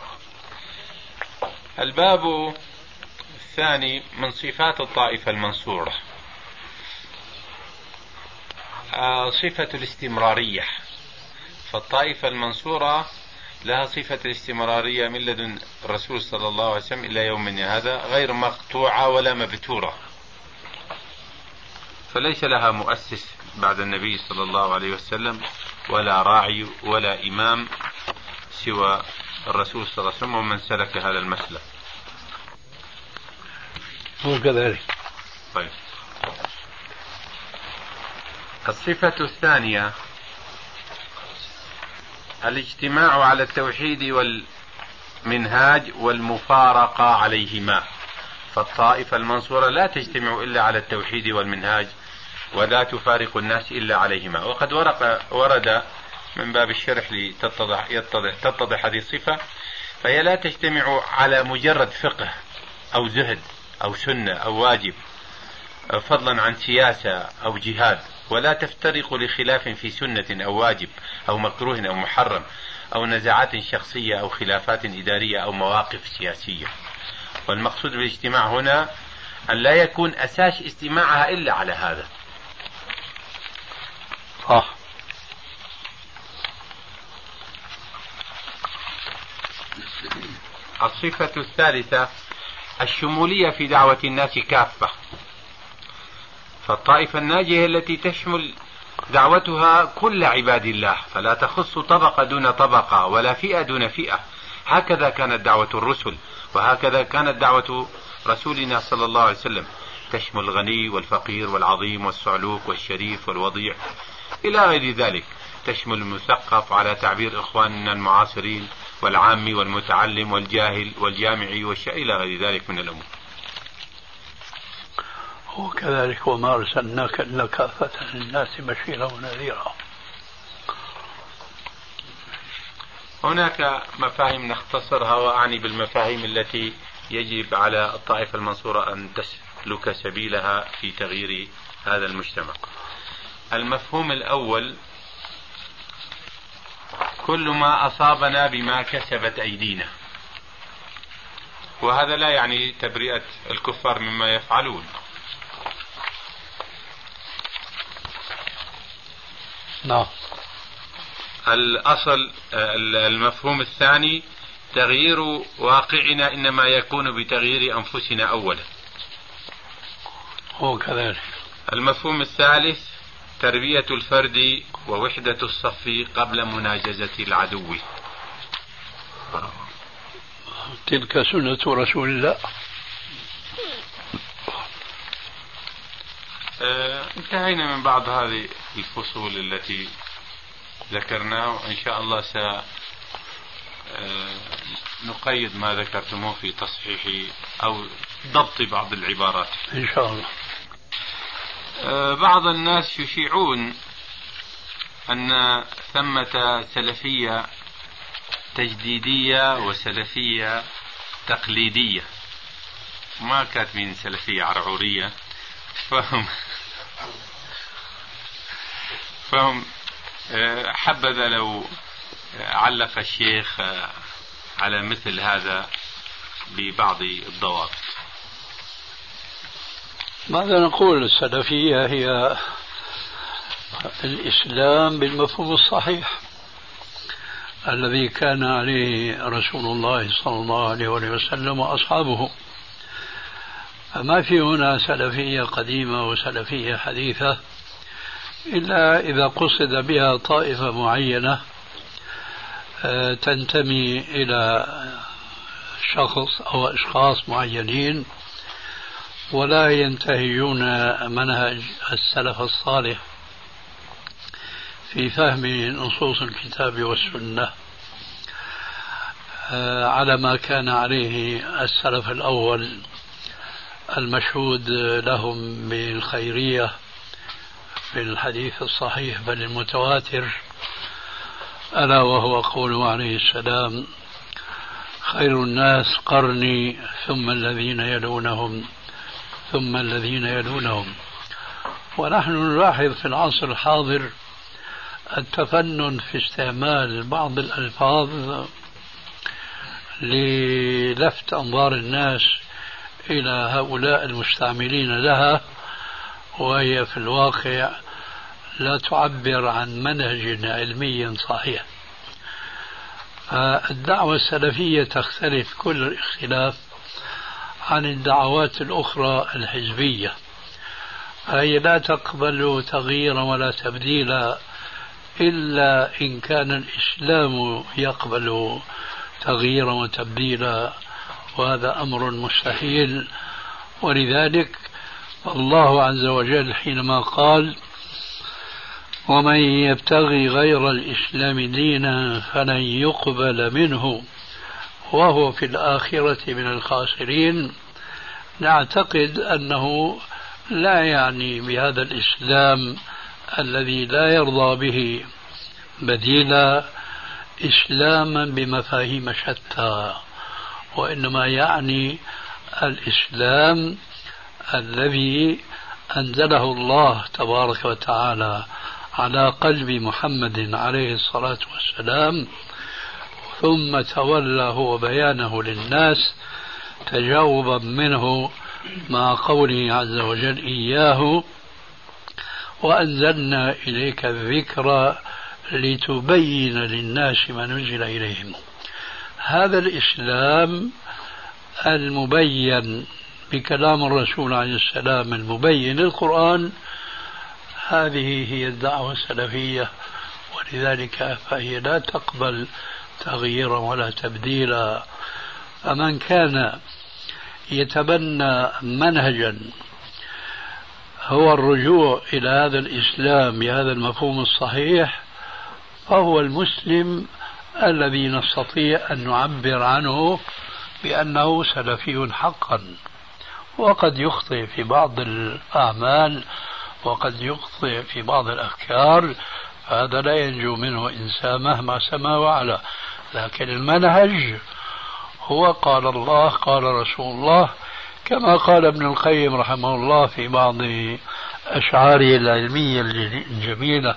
[SPEAKER 3] الباب الثاني من صفات الطائفة المنصورة صفة الاستمرارية. فالطائفة المنصورة لها صفة الاستمرارية من لدن الرسول صلى الله عليه وسلم إلى يومنا هذا، غير مقطوعة ولا مبتورة، فليس لها مؤسس بعد النبي صلى الله عليه وسلم ولا راعي ولا إمام سوى الرسول صلى الله عليه وسلم ومن سلك هذا المسلك.
[SPEAKER 4] هو كذلك.
[SPEAKER 3] طيب، الصفة الثانية الاجتماع على التوحيد والمنهاج والمفارقة عليهما. فالطائفة المنصورة لا تجتمع إلا على التوحيد والمنهاج ولا تفارق الناس إلا عليهما. وقد ورد من باب الشرح لتتضح هذه الصفة، فهي لا تجتمع على مجرد فقه أو زهد أو سنة أو واجب فضلا عن سياسة أو جهاد، ولا تفترق لخلاف في سنة أو واجب أو مكروه أو محرم أو نزاعات شخصية أو خلافات إدارية أو مواقف سياسية. والمقصود بالاجتماع هنا أن لا يكون أساس اجتماعها إلا على هذا. الصفة الثالثة الشمولية في دعوة الناس كافة. فالطائفة الناجية التي تشمل دعوتها كل عباد الله، فلا تخص طبقة دون طبقة ولا فئة دون فئة. هكذا كانت دعوة الرسل، وهكذا كانت دعوة رسولنا صلى الله عليه وسلم، تشمل الغني والفقير والعظيم والصعلوك والشريف والوضيع إلى غير ذلك، تشمل المثقف على تعبير إخواننا المعاصرين والعامي والمتعلم والجاهل والجامعي إلى غير ذلك من الأمور.
[SPEAKER 4] وكذلك وما أرسلناك إلا كافة للناس بشيرا ونذيرا.
[SPEAKER 3] هناك مفاهيم نختصرها، وأعني بالمفاهيم التي يجب على الطائفة المنصورة أن تسلك سبيلها في تغيير هذا المجتمع. المفهوم الأول: كل ما أصابنا بما كسبت أيدينا. وهذا لا يعني تبرئة الكفار مما يفعلون،
[SPEAKER 4] نعم.
[SPEAKER 3] الأصل المفهوم الثاني تغيير واقعنا إنما يكون بتغيير أنفسنا أولا.
[SPEAKER 4] هو كذلك.
[SPEAKER 3] المفهوم الثالث تربية الفرد ووحدة الصف قبل مناجزة العدو.
[SPEAKER 4] تلك سنة رسول الله.
[SPEAKER 3] انتهينا من بعض هذه الفصول التي ذكرناها، وإن شاء الله سنقيد ما ذكرتموه في تصحيح أو ضبط بعض العبارات
[SPEAKER 4] إن شاء الله.
[SPEAKER 3] بعض الناس يشيعون أن ثمة سلفية تجديدية وسلفية تقليدية، ما كاتبين سلفية عرعورية. فهم حبذا لو علق الشيخ على مثل هذا ببعض الضوابط.
[SPEAKER 4] ماذا نقول؟ السلفية هي الإسلام بالمفهوم الصحيح الذي كان عليه رسول الله صلى الله عليه وسلم وأصحابه. فما في هنا سلفية قديمة وسلفية حديثة إلا إذا قصد بها طائفة معينة تنتمي إلى شخص أو أشخاص معينين ولا ينتهجون منهج السلف الصالح في فهم نصوص الكتاب والسنة على ما كان عليه السلف الأول المشهود لهم بالخيرية في الحديث الصحيح بل المتواتر، ألا وهو قوله عليه السلام: خير الناس قرني ثم الذين يلونهم ثم الذين يلونهم. ونحن نلاحظ في العصر الحاضر التفنن في استعمال بعض الألفاظ للفت أنظار الناس إلى هؤلاء المستعملين لها، وهي في الواقع لا تعبر عن منهج علمي صحيح. الدعوة السلفية تختلف كل الاختلاف عن الدعوات الأخرى الحزبية، فهي لا تقبل تغييرا ولا تبديلا إلا إن كان الإسلام يقبل تغييرا وتبديلا، وهذا أمر مستحيل. ولذلك الله عز وجل حينما قال: ومن يبتغي غير الإسلام دينا فلن يقبل منه وهو في الآخرة من الخاسرين، نعتقد أنه لا يعني بهذا الإسلام الذي لا يرضى به بديلا إسلاما بمفاهيم شتى، وإنما يعني الإسلام الذي أنزله الله تبارك وتعالى على قلب محمد عليه الصلاة والسلام، ثم تولى هو بيانه للناس تجاوبا منه مع قوله عز وجل: إياه وأنزلنا إليك الذكر لتبين للناس ما نزل إليهم. هذا الإسلام المبين بكلام الرسول عليه السلام المبين للقرآن، هذه هي الدعوة السلفية، ولذلك فهي لا تقبل تغييرا ولا تبديلا. فمن كان يتبنى منهجا هو الرجوع إلى هذا الإسلام بهذا المفهوم الصحيح فهو المسلم الذي نستطيع أن نعبر عنه بأنه سلفي حقا. وقد يخطئ في بعض الأعمال وقد يخطئ في بعض الأفكار، هذا لا ينجو منه إنسان مهما سما وعلا، لكن المنهج هو قال الله قال رسول الله، كما قال ابن القيم رحمه الله في بعض أشعاره العلمية الجميلة: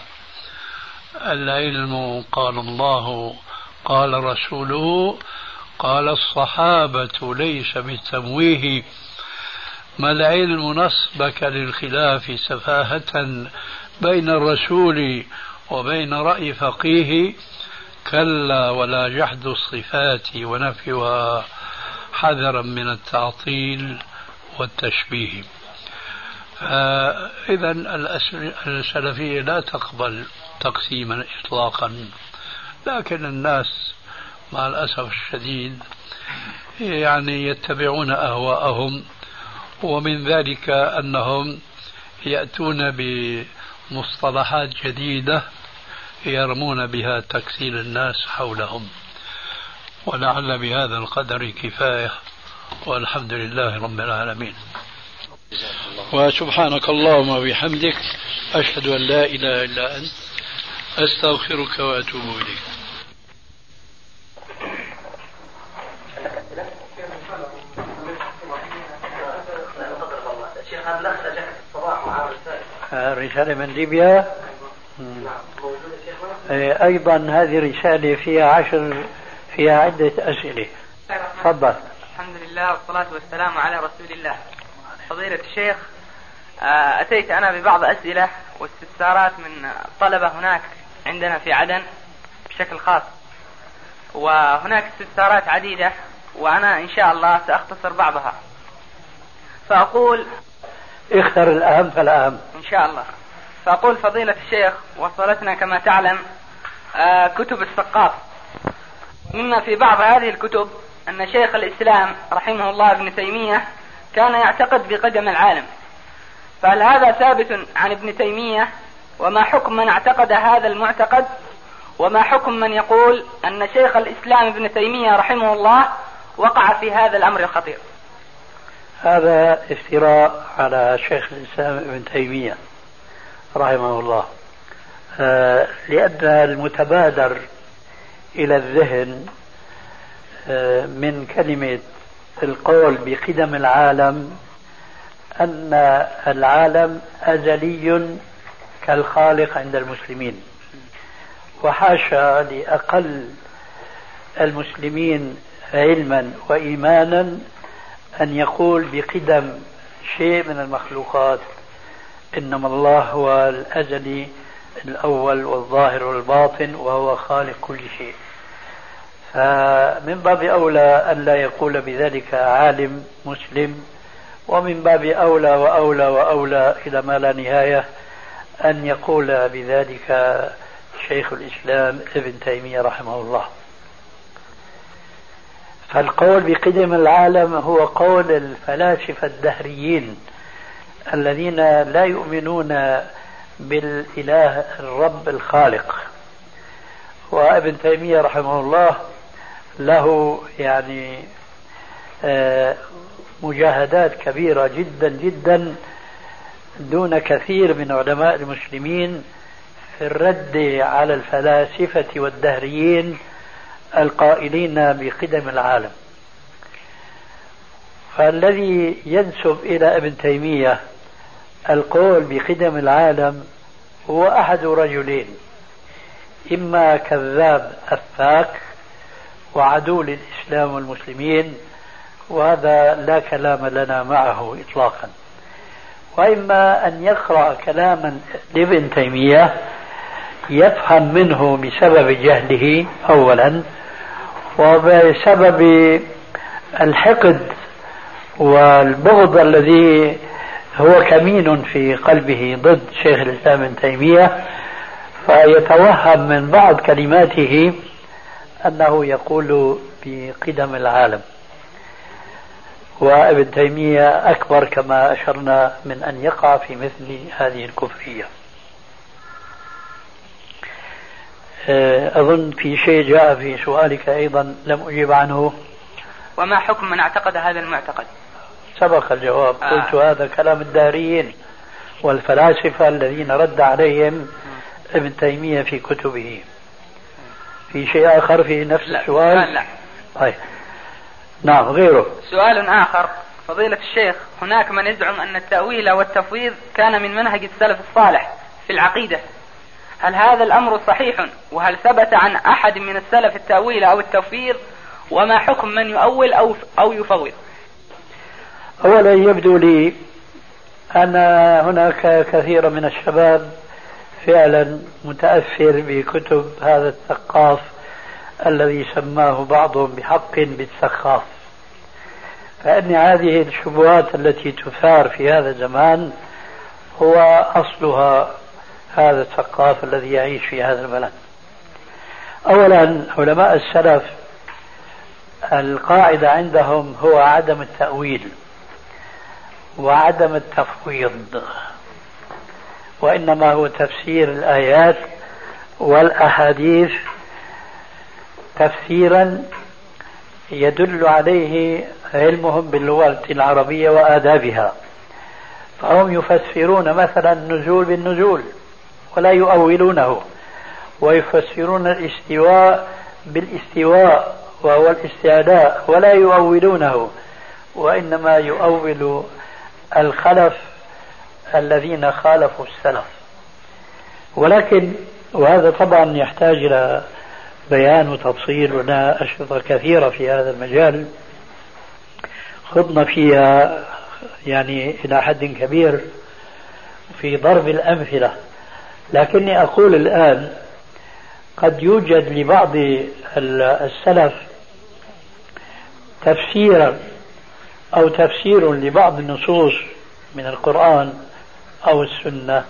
[SPEAKER 4] العلم قال الله قال رسوله قال الصحابة ليس بالتمويه، ما العلم نصبك للخلاف سفاهة بين الرسول وبين رأي فقيه كلا ولا جحد الصفات ونفيها حذرا من التعطيل والتشبيه. إذا السلفية لا تقبل تقسيما إطلاقا، لكن الناس مع الأسف الشديد يعني يتبعون أهواءهم، ومن ذلك أنهم يأتون بمصطلحات جديدة يرمون بها تكسير الناس حولهم. ولعل بهذا القدر كفاية، والحمد لله رب العالمين. وسبحانك اللهم وبحمدك أشهد أن لا إله إلا أنت أستغفرك وأتوب إليك.
[SPEAKER 6] رسالة من ليبيا. أيضا هذه رسالة فيها عدة أسئلة. تفضل.
[SPEAKER 7] الحمد لله والصلاة والسلام على رسول الله. فضيلة الشيخ، أتيت أنا ببعض أسئلة واستفسارات من طلبة هناك عندنا في عدن بشكل خاص، وهناك استفسارات عديدة وأنا إن شاء الله سأختصر بعضها. فأقول
[SPEAKER 6] اختر الأهم فالأهم
[SPEAKER 7] إن شاء الله. فأقول فضيلة الشيخ، وصلتنا كما تعلم كتب الثقاف، مما في بعض هذه الكتب أن شيخ الإسلام رحمه الله ابن تيمية كان يعتقد بقدم العالم، فهل هذا ثابت عن ابن تيمية؟ وما حكم من اعتقد هذا المعتقد؟ وما حكم من يقول أن شيخ الإسلام ابن تيمية رحمه الله وقع في هذا الأمر الخطير؟
[SPEAKER 6] هذا افتراء على شيخ الإسلام ابن تيمية رحمه الله، لأن المتبادر إلى الذهن من كلمة القول بقدم العالم أن العالم أزلي كالخالق عند المسلمين، وحاشا لأقل المسلمين علما وإيمانا أن يقول بقدم شيء من المخلوقات، إنما الله هو الأزلي الأول والظاهر والباطن وهو خالق كل شيء. فمن باب أولى أن لا يقول بذلك عالم مسلم، ومن باب أولى وأولى وأولى إلى ما لا نهاية أن يقول بذلك شيخ الإسلام ابن تيمية رحمه الله. فالقول بقدم العالم هو قول الفلاسفة الدهريين الذين لا يؤمنون بالإله الرب الخالق. وابن تيمية رحمه الله له يعني مجاهدات كبيرة جدا جدا دون كثير من علماء المسلمين في الرد على الفلاسفة والدهريين القائلين بقدم العالم. فالذي ينسب إلى ابن تيمية القول بقدم العالم هو أحد رجلين: إما كذاب أفاك وعدو للإسلام والمسلمين، وهذا لا كلام لنا معه إطلاقا، وإما أن يقرأ كلاما لابن تيمية يفهم منه بسبب جهله أولا، وبسبب الحقد والبغض الذي هو كمين في قلبه ضد شيخ الإسلام ابن تيمية، فيتوهم من بعض كلماته أنه يقول بقدم العالم. وابن تيمية أكبر كما أشرنا من أن يقع في مثل هذه الكفرية. أظن في شيء جاء في سؤالك أيضا لم أجيب عنه:
[SPEAKER 7] وما حكم من اعتقد هذا المعتقد؟
[SPEAKER 6] سبق الجواب. قلت هذا كلام الداريين والفلاسفة الذين رد عليهم ابن تيمية في كتبه. في شيء آخر في نفس السؤال؟
[SPEAKER 7] لا.
[SPEAKER 6] طيب. نعم، غيره.
[SPEAKER 7] سؤال آخر: فضيلة الشيخ، هناك من يزعم أن التأويل والتفويض كان من منهج السلف الصالح في العقيدة، هل هذا الأمر صحيح؟ وهل ثبت عن أحد من السلف التأويل أو التفويض؟ وما حكم من يؤول أو يفوض؟
[SPEAKER 6] أولا يبدو لي أن هناك كثير من الشباب فعلا متأثر بكتب هذا الثقاف الذي سماه بعضهم بحق بالسخاف. فإن هذه الشبهات التي تثار في هذا الزمان هو أصلها هذا الثقاف الذي يعيش في هذا البلد. أولا علماء السلف القاعدة عندهم هو عدم التأويل وعدم التفويض، وإنما هو تفسير الآيات والأحاديث تفسيرا يدل عليه علمهم باللغة العربية وآدابها. فهم يفسرون مثلا النزول بالنزول ولا يؤولونه، ويفسرون الاستواء بالاستواء وهو الاستعلاء ولا يؤولونه، وإنما يؤول الخلف الذين خالفوا السلف. ولكن وهذا طبعا يحتاج إلى بيان وتفصيل، ولنا أشرطة كثيرة في هذا المجال خضنا فيها يعني إلى حد كبير في ضرب الأمثلة. لكني أقول الآن قد يوجد لبعض السلف تفسيرا أو تفسير لبعض النصوص من القرآن أو السنة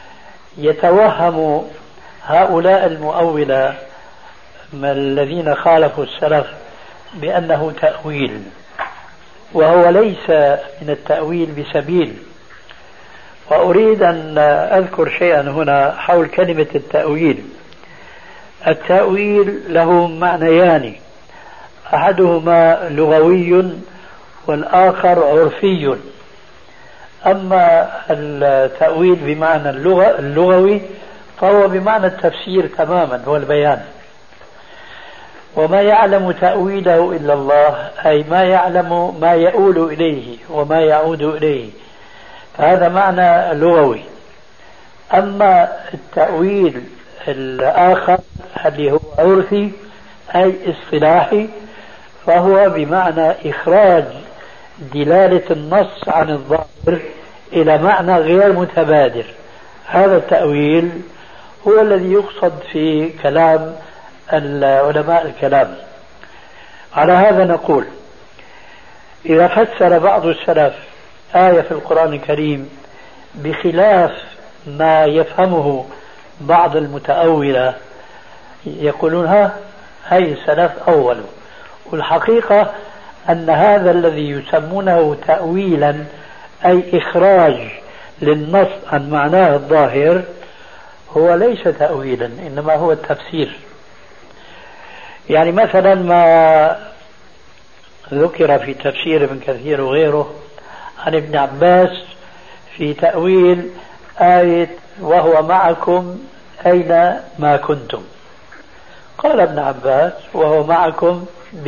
[SPEAKER 6] يتوهم هؤلاء المؤولة الذين خالفوا السلف بأنه تأويل، وهو ليس من التأويل بسبيل. وأريد أن أذكر شيئا هنا حول كلمة التأويل. التأويل له معنيان، أحدهما لغوي والآخر عرفي. أما التأويل بمعنى اللغوي فهو بمعنى التفسير تماما، هو البيان. وما يعلم تأويله إلا الله، أي ما يعلم ما يؤول إليه وما يعود إليه، فهذا معنى لغوي. أما التأويل الآخر الذي هو عرفي أي اصطلاحي، فهو بمعنى إخراج دلالة النص عن الظاهر إلى معنى غير متبادر. هذا التأويل هو الذي يقصد في كلام علماء الكلام. على هذا نقول إذا فسر بعض السلف آية في القرآن الكريم بخلاف ما يفهمه بعض المتأولة يقولون هاي السلف أولوا. والحقيقة أن هذا الذي يسمونه تأويلا أي إخراج للنص عن معناه الظاهر هو ليس تأويلا، إنما هو التفسير. يعني مثلا ما ذكر في تفسير ابن كثير وغيره عن ابن عباس في تأويل آية وهو معكم أين ما كنتم، قال ابن عباس وهو معكم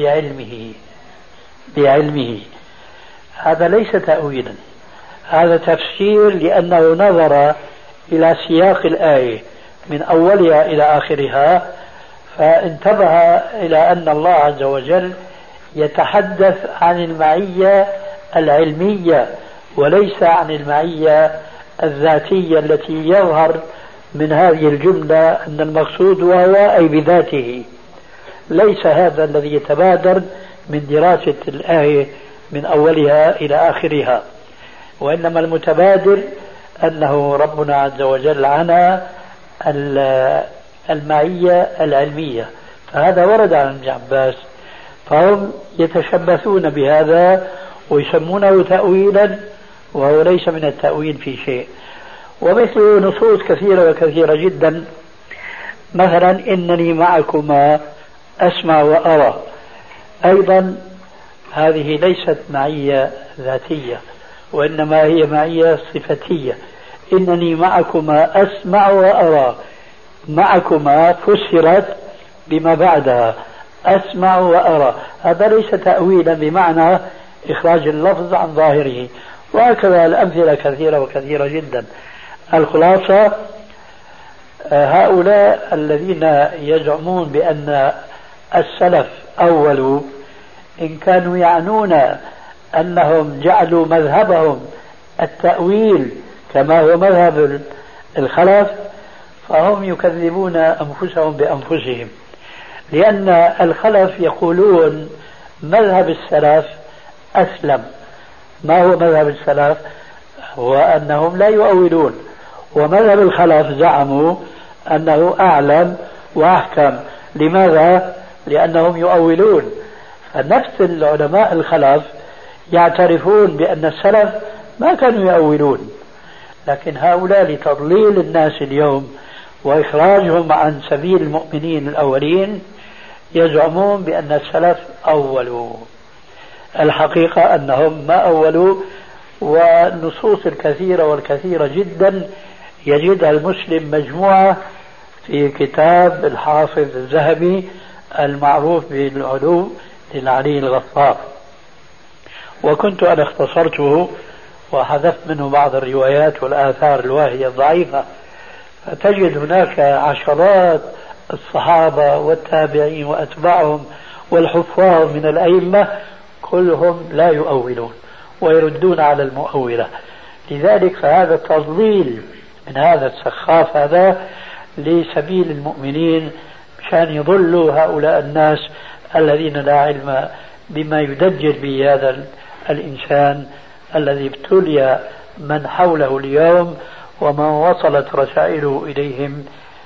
[SPEAKER 6] بعلمه. هذا ليس تأويلا، هذا تفسير، لأنه نظر إلى سياق الآية من أولها إلى آخرها فانتبه إلى أن الله عز وجل يتحدث عن المعية العلمية وليس عن المعية الذاتية التي يظهر من هذه الجملة أن المقصود وهو أي بذاته. ليس هذا الذي يتبادر من دراسة الآية من أولها إلى آخرها، وإنما المتبادر أنه ربنا عز وجل عنا المعية العلمية. فهذا ورد عن ابن عباس، فهم يتشبثون بهذا ويسمونه تأويلا وهو ليس من التأويل في شيء. ومثل نصوص كثيرة وكثيرة جدا، مثلا إنني معكما أسمع وأرى، أيضا هذه ليست معية ذاتية وإنما هي معية صفتية. إنني معكما أسمع وأرى، معكما فسرت بما بعدها أسمع وأرى، هذا ليس تأويلا بمعنى إخراج اللفظ عن ظاهره. وهكذا الأمثلة كثيرة وكثيرة جدا. الخلاصة هؤلاء الذين يزعمون بأن السلف أولوا إن كانوا يعنون أنهم جعلوا مذهبهم التأويل كما هو مذهب الخلف، فهم يكذبون أنفسهم بأنفسهم، لأن الخلف يقولون مذهب السلف أسلم. ما هو مذهب السلف؟ هو أنهم لا يؤولون، ومذهب الخلف زعموا أنه أعلم وأحكم. لماذا؟ لأنهم يؤولون. فنفس العلماء الخلف يعترفون بأن السلف ما كانوا يؤولون، لكن هؤلاء لتضليل الناس اليوم وإخراجهم عن سبيل المؤمنين الأولين يزعمون بأن السلف أولوا. الحقيقة أنهم ما أولوا، والنصوص الكثيرة والكثيرة جدا يجدها المسلم مجموعة في كتاب الحافظ الذهبي المعروف بالعلو للعلي الغفار، وكنت أنا اختصرته وحذفت منه بعض الروايات والآثار الواهية الضعيفة، فتجد هناك عشرات الصحابة والتابعين وأتباعهم والحفاظ من الأئمة كلهم لا يؤولون ويردون على المؤولة. لذلك فهذا تضليل من هذا السخاف هذا لسبيل المؤمنين مشان يضلوا هؤلاء الناس الذين لا علم بما يدجل به هذا الإنسان الذي ابتلي من حوله اليوم ومن وصلت رسائله إليهم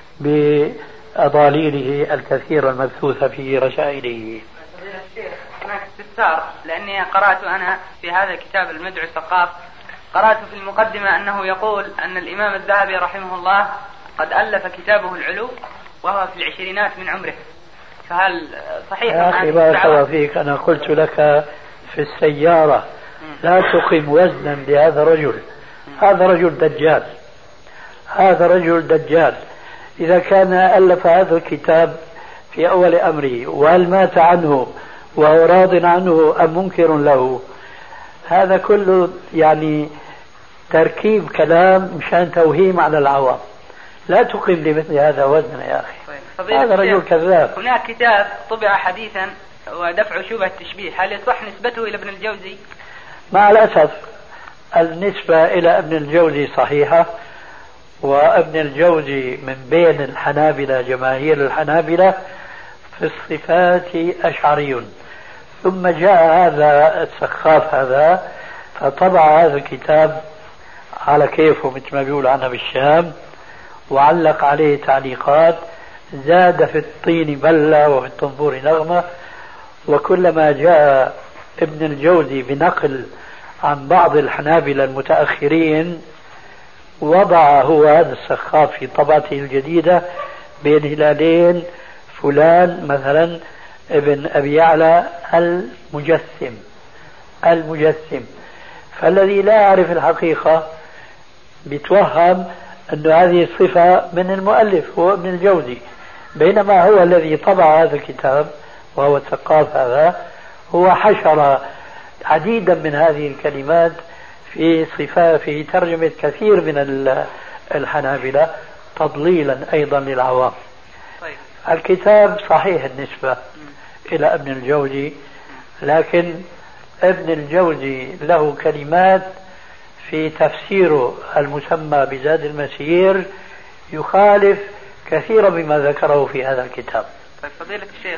[SPEAKER 6] بأضاليله الكثيرة المبثوثة في رسائله.
[SPEAKER 7] هناك استفسار، لأني قرأت أنا في هذا الكتاب المدعو الثقاف، قرأت في المقدمة أنه يقول أن الإمام الذهبي رحمه الله قد ألف كتابه العلو وهو في العشرينات من عمره، فهل صحيح؟
[SPEAKER 6] يا أخي بارك الله فيك، أنا قلت لك في السيارة لا تقم وزنا لهذا الرجل، هذا رجل دجال، هذا رجل دجال. إذا كان ألف هذا الكتاب في أول أمره وهل مات عنه وهو راض عنه أم منكر له، هذا كله يعني تركيب كلام مشان توهيم على العوام. لا تقم لمثل هذا وزنا يا أخي، هذا رجل كذاب.
[SPEAKER 7] هناك كتاب طبع حديثا ودفع شبهة التشبيه، هل يصح نسبته إلى ابن الجوزي؟
[SPEAKER 6] مع الأسف النسبة إلى ابن الجوزي صحيحة، وابن الجوزي من بين الحنابلة جماهير الحنابلة في الصفات أشعري، ثم جاء هذا السخاف هذا فطبع هذا الكتاب على كيفه مثل ما بيقول عنها بالشام، وعلق عليه تعليقات، زاد في الطين بلة وفي الطنبور نغمة. وكلما جاء ابن الجوزي بنقل عن بعض الحنابلة المتأخرين وضع هو هذا السخاف في طبعته الجديدة بين هلالين فلان مثلا ابن أبي يعلى المجسم. فالذي لا يعرف الحقيقة بيتوهم أن هذه الصفة من المؤلف هو ابن الجوزي، بينما هو الذي طبع هذا الكتاب وهو الثقاف هذا هو حشر عديدا من هذه الكلمات في صفة في ترجمة كثير من الحنابلة تضليلا أيضا للعوام.
[SPEAKER 7] طيب.
[SPEAKER 6] الكتاب صحيح النسبة إلى ابن الجوزي، لكن ابن الجوزي له كلمات في تفسيره المسمى بزاد المسير يخالف كثيرا مما ذكره في هذا الكتاب.
[SPEAKER 7] طيب فضيلة الشيخ.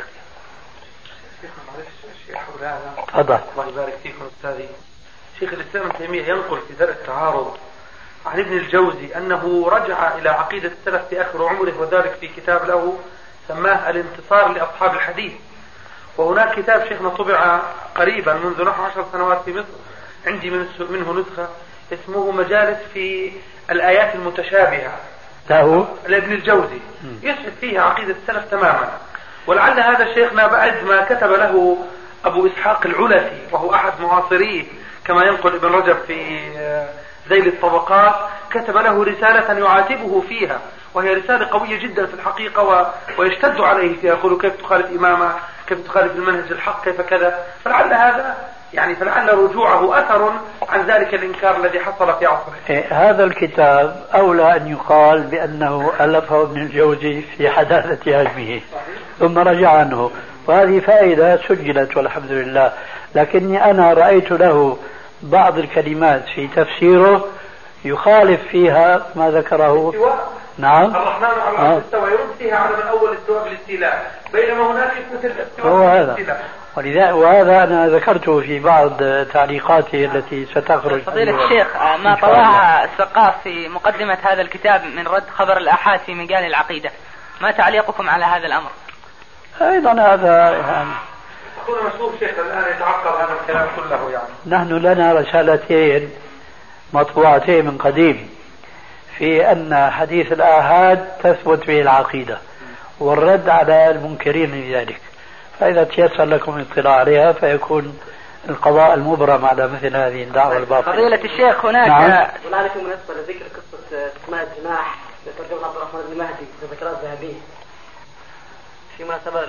[SPEAKER 6] تفضل.
[SPEAKER 5] الله يبارك فيكم أستاذي. شيخ الإسلام ابن تيمية ينقل في درء التعارض عن ابن الجوزي أنه رجع إلى عقيدة السلف في آخر عمره، وذلك في كتاب له سماه الانتصار لأصحاب الحديث. وهناك كتاب شيخنا طبع قريبا منذ نحو 10 سنوات في مصر، عندي منه نسخة، اسمه مجالس في الآيات المتشابهة
[SPEAKER 6] له
[SPEAKER 5] لابن الجوزي، يثبت فيها عقيدة السلف تماما. ولعل هذا شيخنا بعد ما كتب له أبو إسحاق العلفي وهو أحد معاصريه كما ينقل ابن رجب في ذيل الطبقات، كتب له رسالة يعاتبه فيها، وهي رسالة قوية جدا في الحقيقة ويشتد عليه فيها، يقول كيف تخالف إمامة، كيف تخالف المنهج الحق، كيف كذا. فلعل هذا يعني فلعل رجوعه أثر عن ذلك الإنكار الذي حصل في عصره.
[SPEAKER 6] هذا الكتاب أولى أن يقال بأنه ألفه ابن الجوزي في حداثة هجمه ثم رجع عنه، وهذه فائدة سجلت والحمد لله. لكني أنا رأيت له بعض الكلمات في تفسيره يخالف فيها ما ذكره نعم.
[SPEAKER 5] الرحمن على العرش استوى يرد فيها على من أول استواء بالاستيلاء، بينما هناك مثل الاستواء بالاستيلاء.
[SPEAKER 6] وهذا أنا ذكرته في بعض تعليقاتي التي ستخرج.
[SPEAKER 7] فضيلة الشيخ، ما طرحها السقاف في مقدمة هذا الكتاب من رد خبر الآحاد في مجال العقيدة، ما تعليقكم على هذا الأمر؟
[SPEAKER 6] أيضا هذا يعني
[SPEAKER 5] أخونا مسؤول شيخ الآن يتعقب هذا الكلام كله. يعني
[SPEAKER 6] نحن لنا رسالتين مطبوعتين من قديم في أن حديث الآحاد تثبت به العقيدة والرد على المنكرين لذلك، فإذا تيسر لكم الاطلاع عليها فيكون القضاء المبرم على مثل هذه الدعوة الباطلة.
[SPEAKER 7] فضيلة الشيخ، هناك
[SPEAKER 8] هناك بالنسبة لذكر قصة اسماء الجناح لترجمة عبد الرحمن بن مهدي ذكرها الذهبي في مناسبة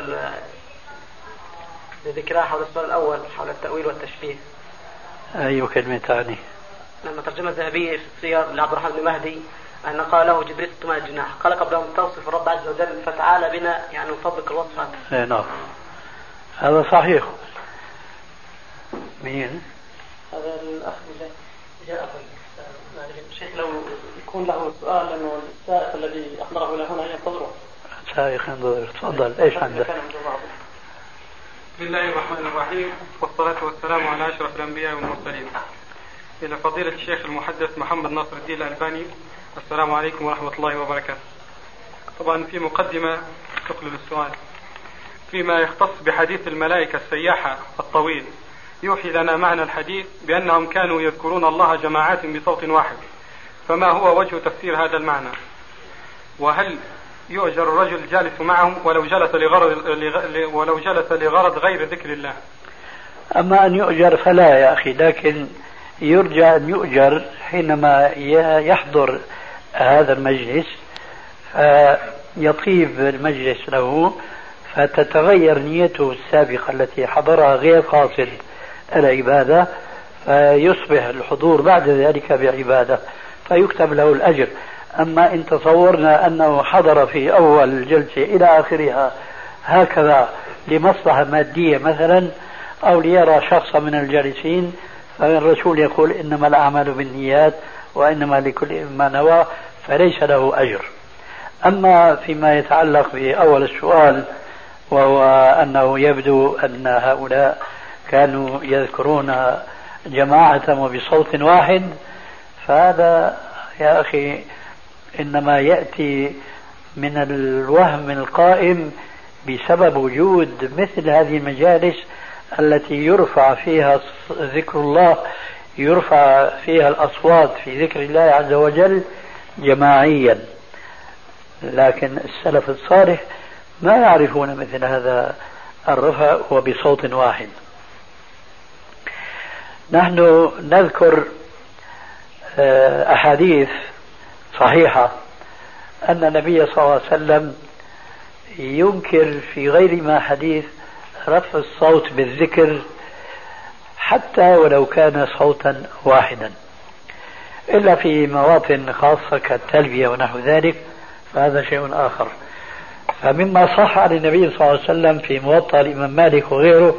[SPEAKER 8] لذكرها حول السؤال الأول حول التأويل والتشبيه.
[SPEAKER 6] أي كلمة ثانية؟
[SPEAKER 8] لما ترجمة الذهبي في السير لعبد الرحمن بن مهدي أن قال له جبريل اسماء الجناح، قال قبل أن توصف الرب عز وجل فتعالى بنا يعني نطبق الوصف هذا.
[SPEAKER 6] نعم هذا صحيح. مين؟
[SPEAKER 8] هذا الأخ جاء شيخ لو يكون له سؤال لأنه السائق الذي أحضره إلى هنا ينتظره.
[SPEAKER 6] سائق ينتظر، تفضل إيش عندك؟
[SPEAKER 9] بسم الله الرحمن الرحيم، والصلاة والسلام على أشرف الأنبياء والمرسلين. إلى فضيلة الشيخ المحدث محمد ناصر الدين الألباني، السلام عليكم ورحمة الله وبركاته. طبعا في مقدمة تقلل السؤال فيما يختص بحديث الملائكة السياحة الطويل، يوحي لنا معنى الحديث بأنهم كانوا يذكرون الله جماعات بصوت واحد، فما هو وجه تفسير هذا المعنى؟ وهل يؤجر الرجل جالس معهم ولو جلس لغرض غير ذكر الله؟
[SPEAKER 6] أما أن يؤجر فلا يا أخي، لكن يرجى أن يؤجر حينما يحضر هذا المجلس يطيب المجلس له، فتتغير نيته السابقة التي حضرها غير قاصد العبادة، فيصبح الحضور بعد ذلك بعبادة فيكتب له الأجر. أما إن تصورنا أنه حضر في أول الجلسة إلى آخرها هكذا لمصلحة مادية مثلا أو ليرى شخصا من الجالسين، فالرسول يقول إنما الأعمال بالنيات وإنما لكل ما نوى، فليس له أجر. أما فيما يتعلق بأول السؤال وهو أنه يبدو أن هؤلاء كانوا يذكرون جماعة وبصوت واحد، فهذا يا أخي إنما يأتي من الوهم القائم بسبب وجود مثل هذه المجالس التي يرفع فيها ذكر الله، يرفع فيها الأصوات في ذكر الله عز وجل جماعيا. لكن السلف الصالح ما يعرفون مثل هذا الرفع وبصوت واحد. نحن نذكر أحاديث صحيحة أن النبي صلى الله عليه وسلم ينكر في غير ما حديث رفع الصوت بالذكر حتى ولو كان صوتا واحدا، إلا في مواطن خاصة كالتلبية ونحو ذلك، فهذا شيء آخر. فمما صح عن النبي صلى الله عليه وسلم في موطأ الإمام مالك وغيره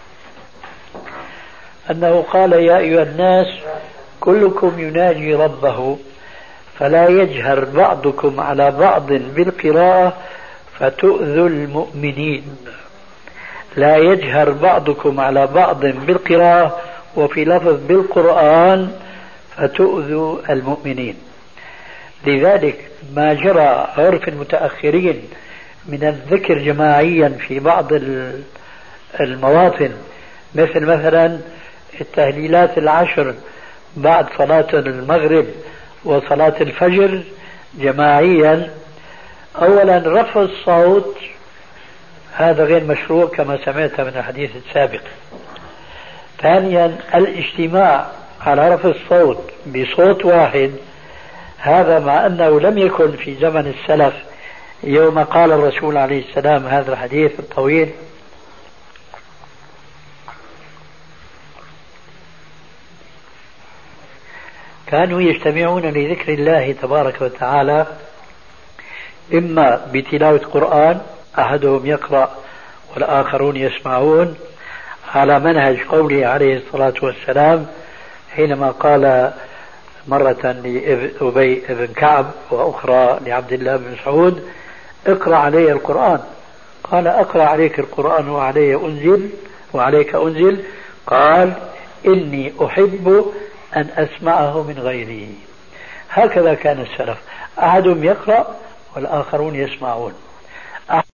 [SPEAKER 6] أنه قال: يا أيها الناس كلكم يناجي ربه فلا يجهر بعضكم على بعض بالقراءة فتؤذوا المؤمنين. لا يجهر بعضكم على بعض بالقراءة، وفي لفظ بالقرآن فتؤذوا المؤمنين. لذلك ما جرى عرف المتأخرين من الذكر جماعيا في بعض المواطن، مثلا التهليلات 10 بعد صلاة المغرب وصلاة الفجر جماعيا، أولا رفع الصوت هذا غير مشروع كما سمعت من الحديث السابق. ثانيا الاجتماع على رفع الصوت بصوت واحد، هذا مع أنه لم يكن في زمن السلف يوم قال الرسول عليه السلام هذا الحديث الطويل: كانوا يجتمعون لذكر الله تبارك وتعالى إما بتلاوة قرآن أحدهم يقرأ والآخرون يسمعون، على منهج قوله عليه الصلاة والسلام حينما قال مرة لأبي بن كعب وأخرى لعبد الله بن مسعود: اقرأ علي القرآن. قال: أقرأ عليك القرآن وعليك أنزل. قال: إني أحب أن أسمعه من غيري. هكذا كان السلف، أحدهم يقرأ والآخرون يسمعون.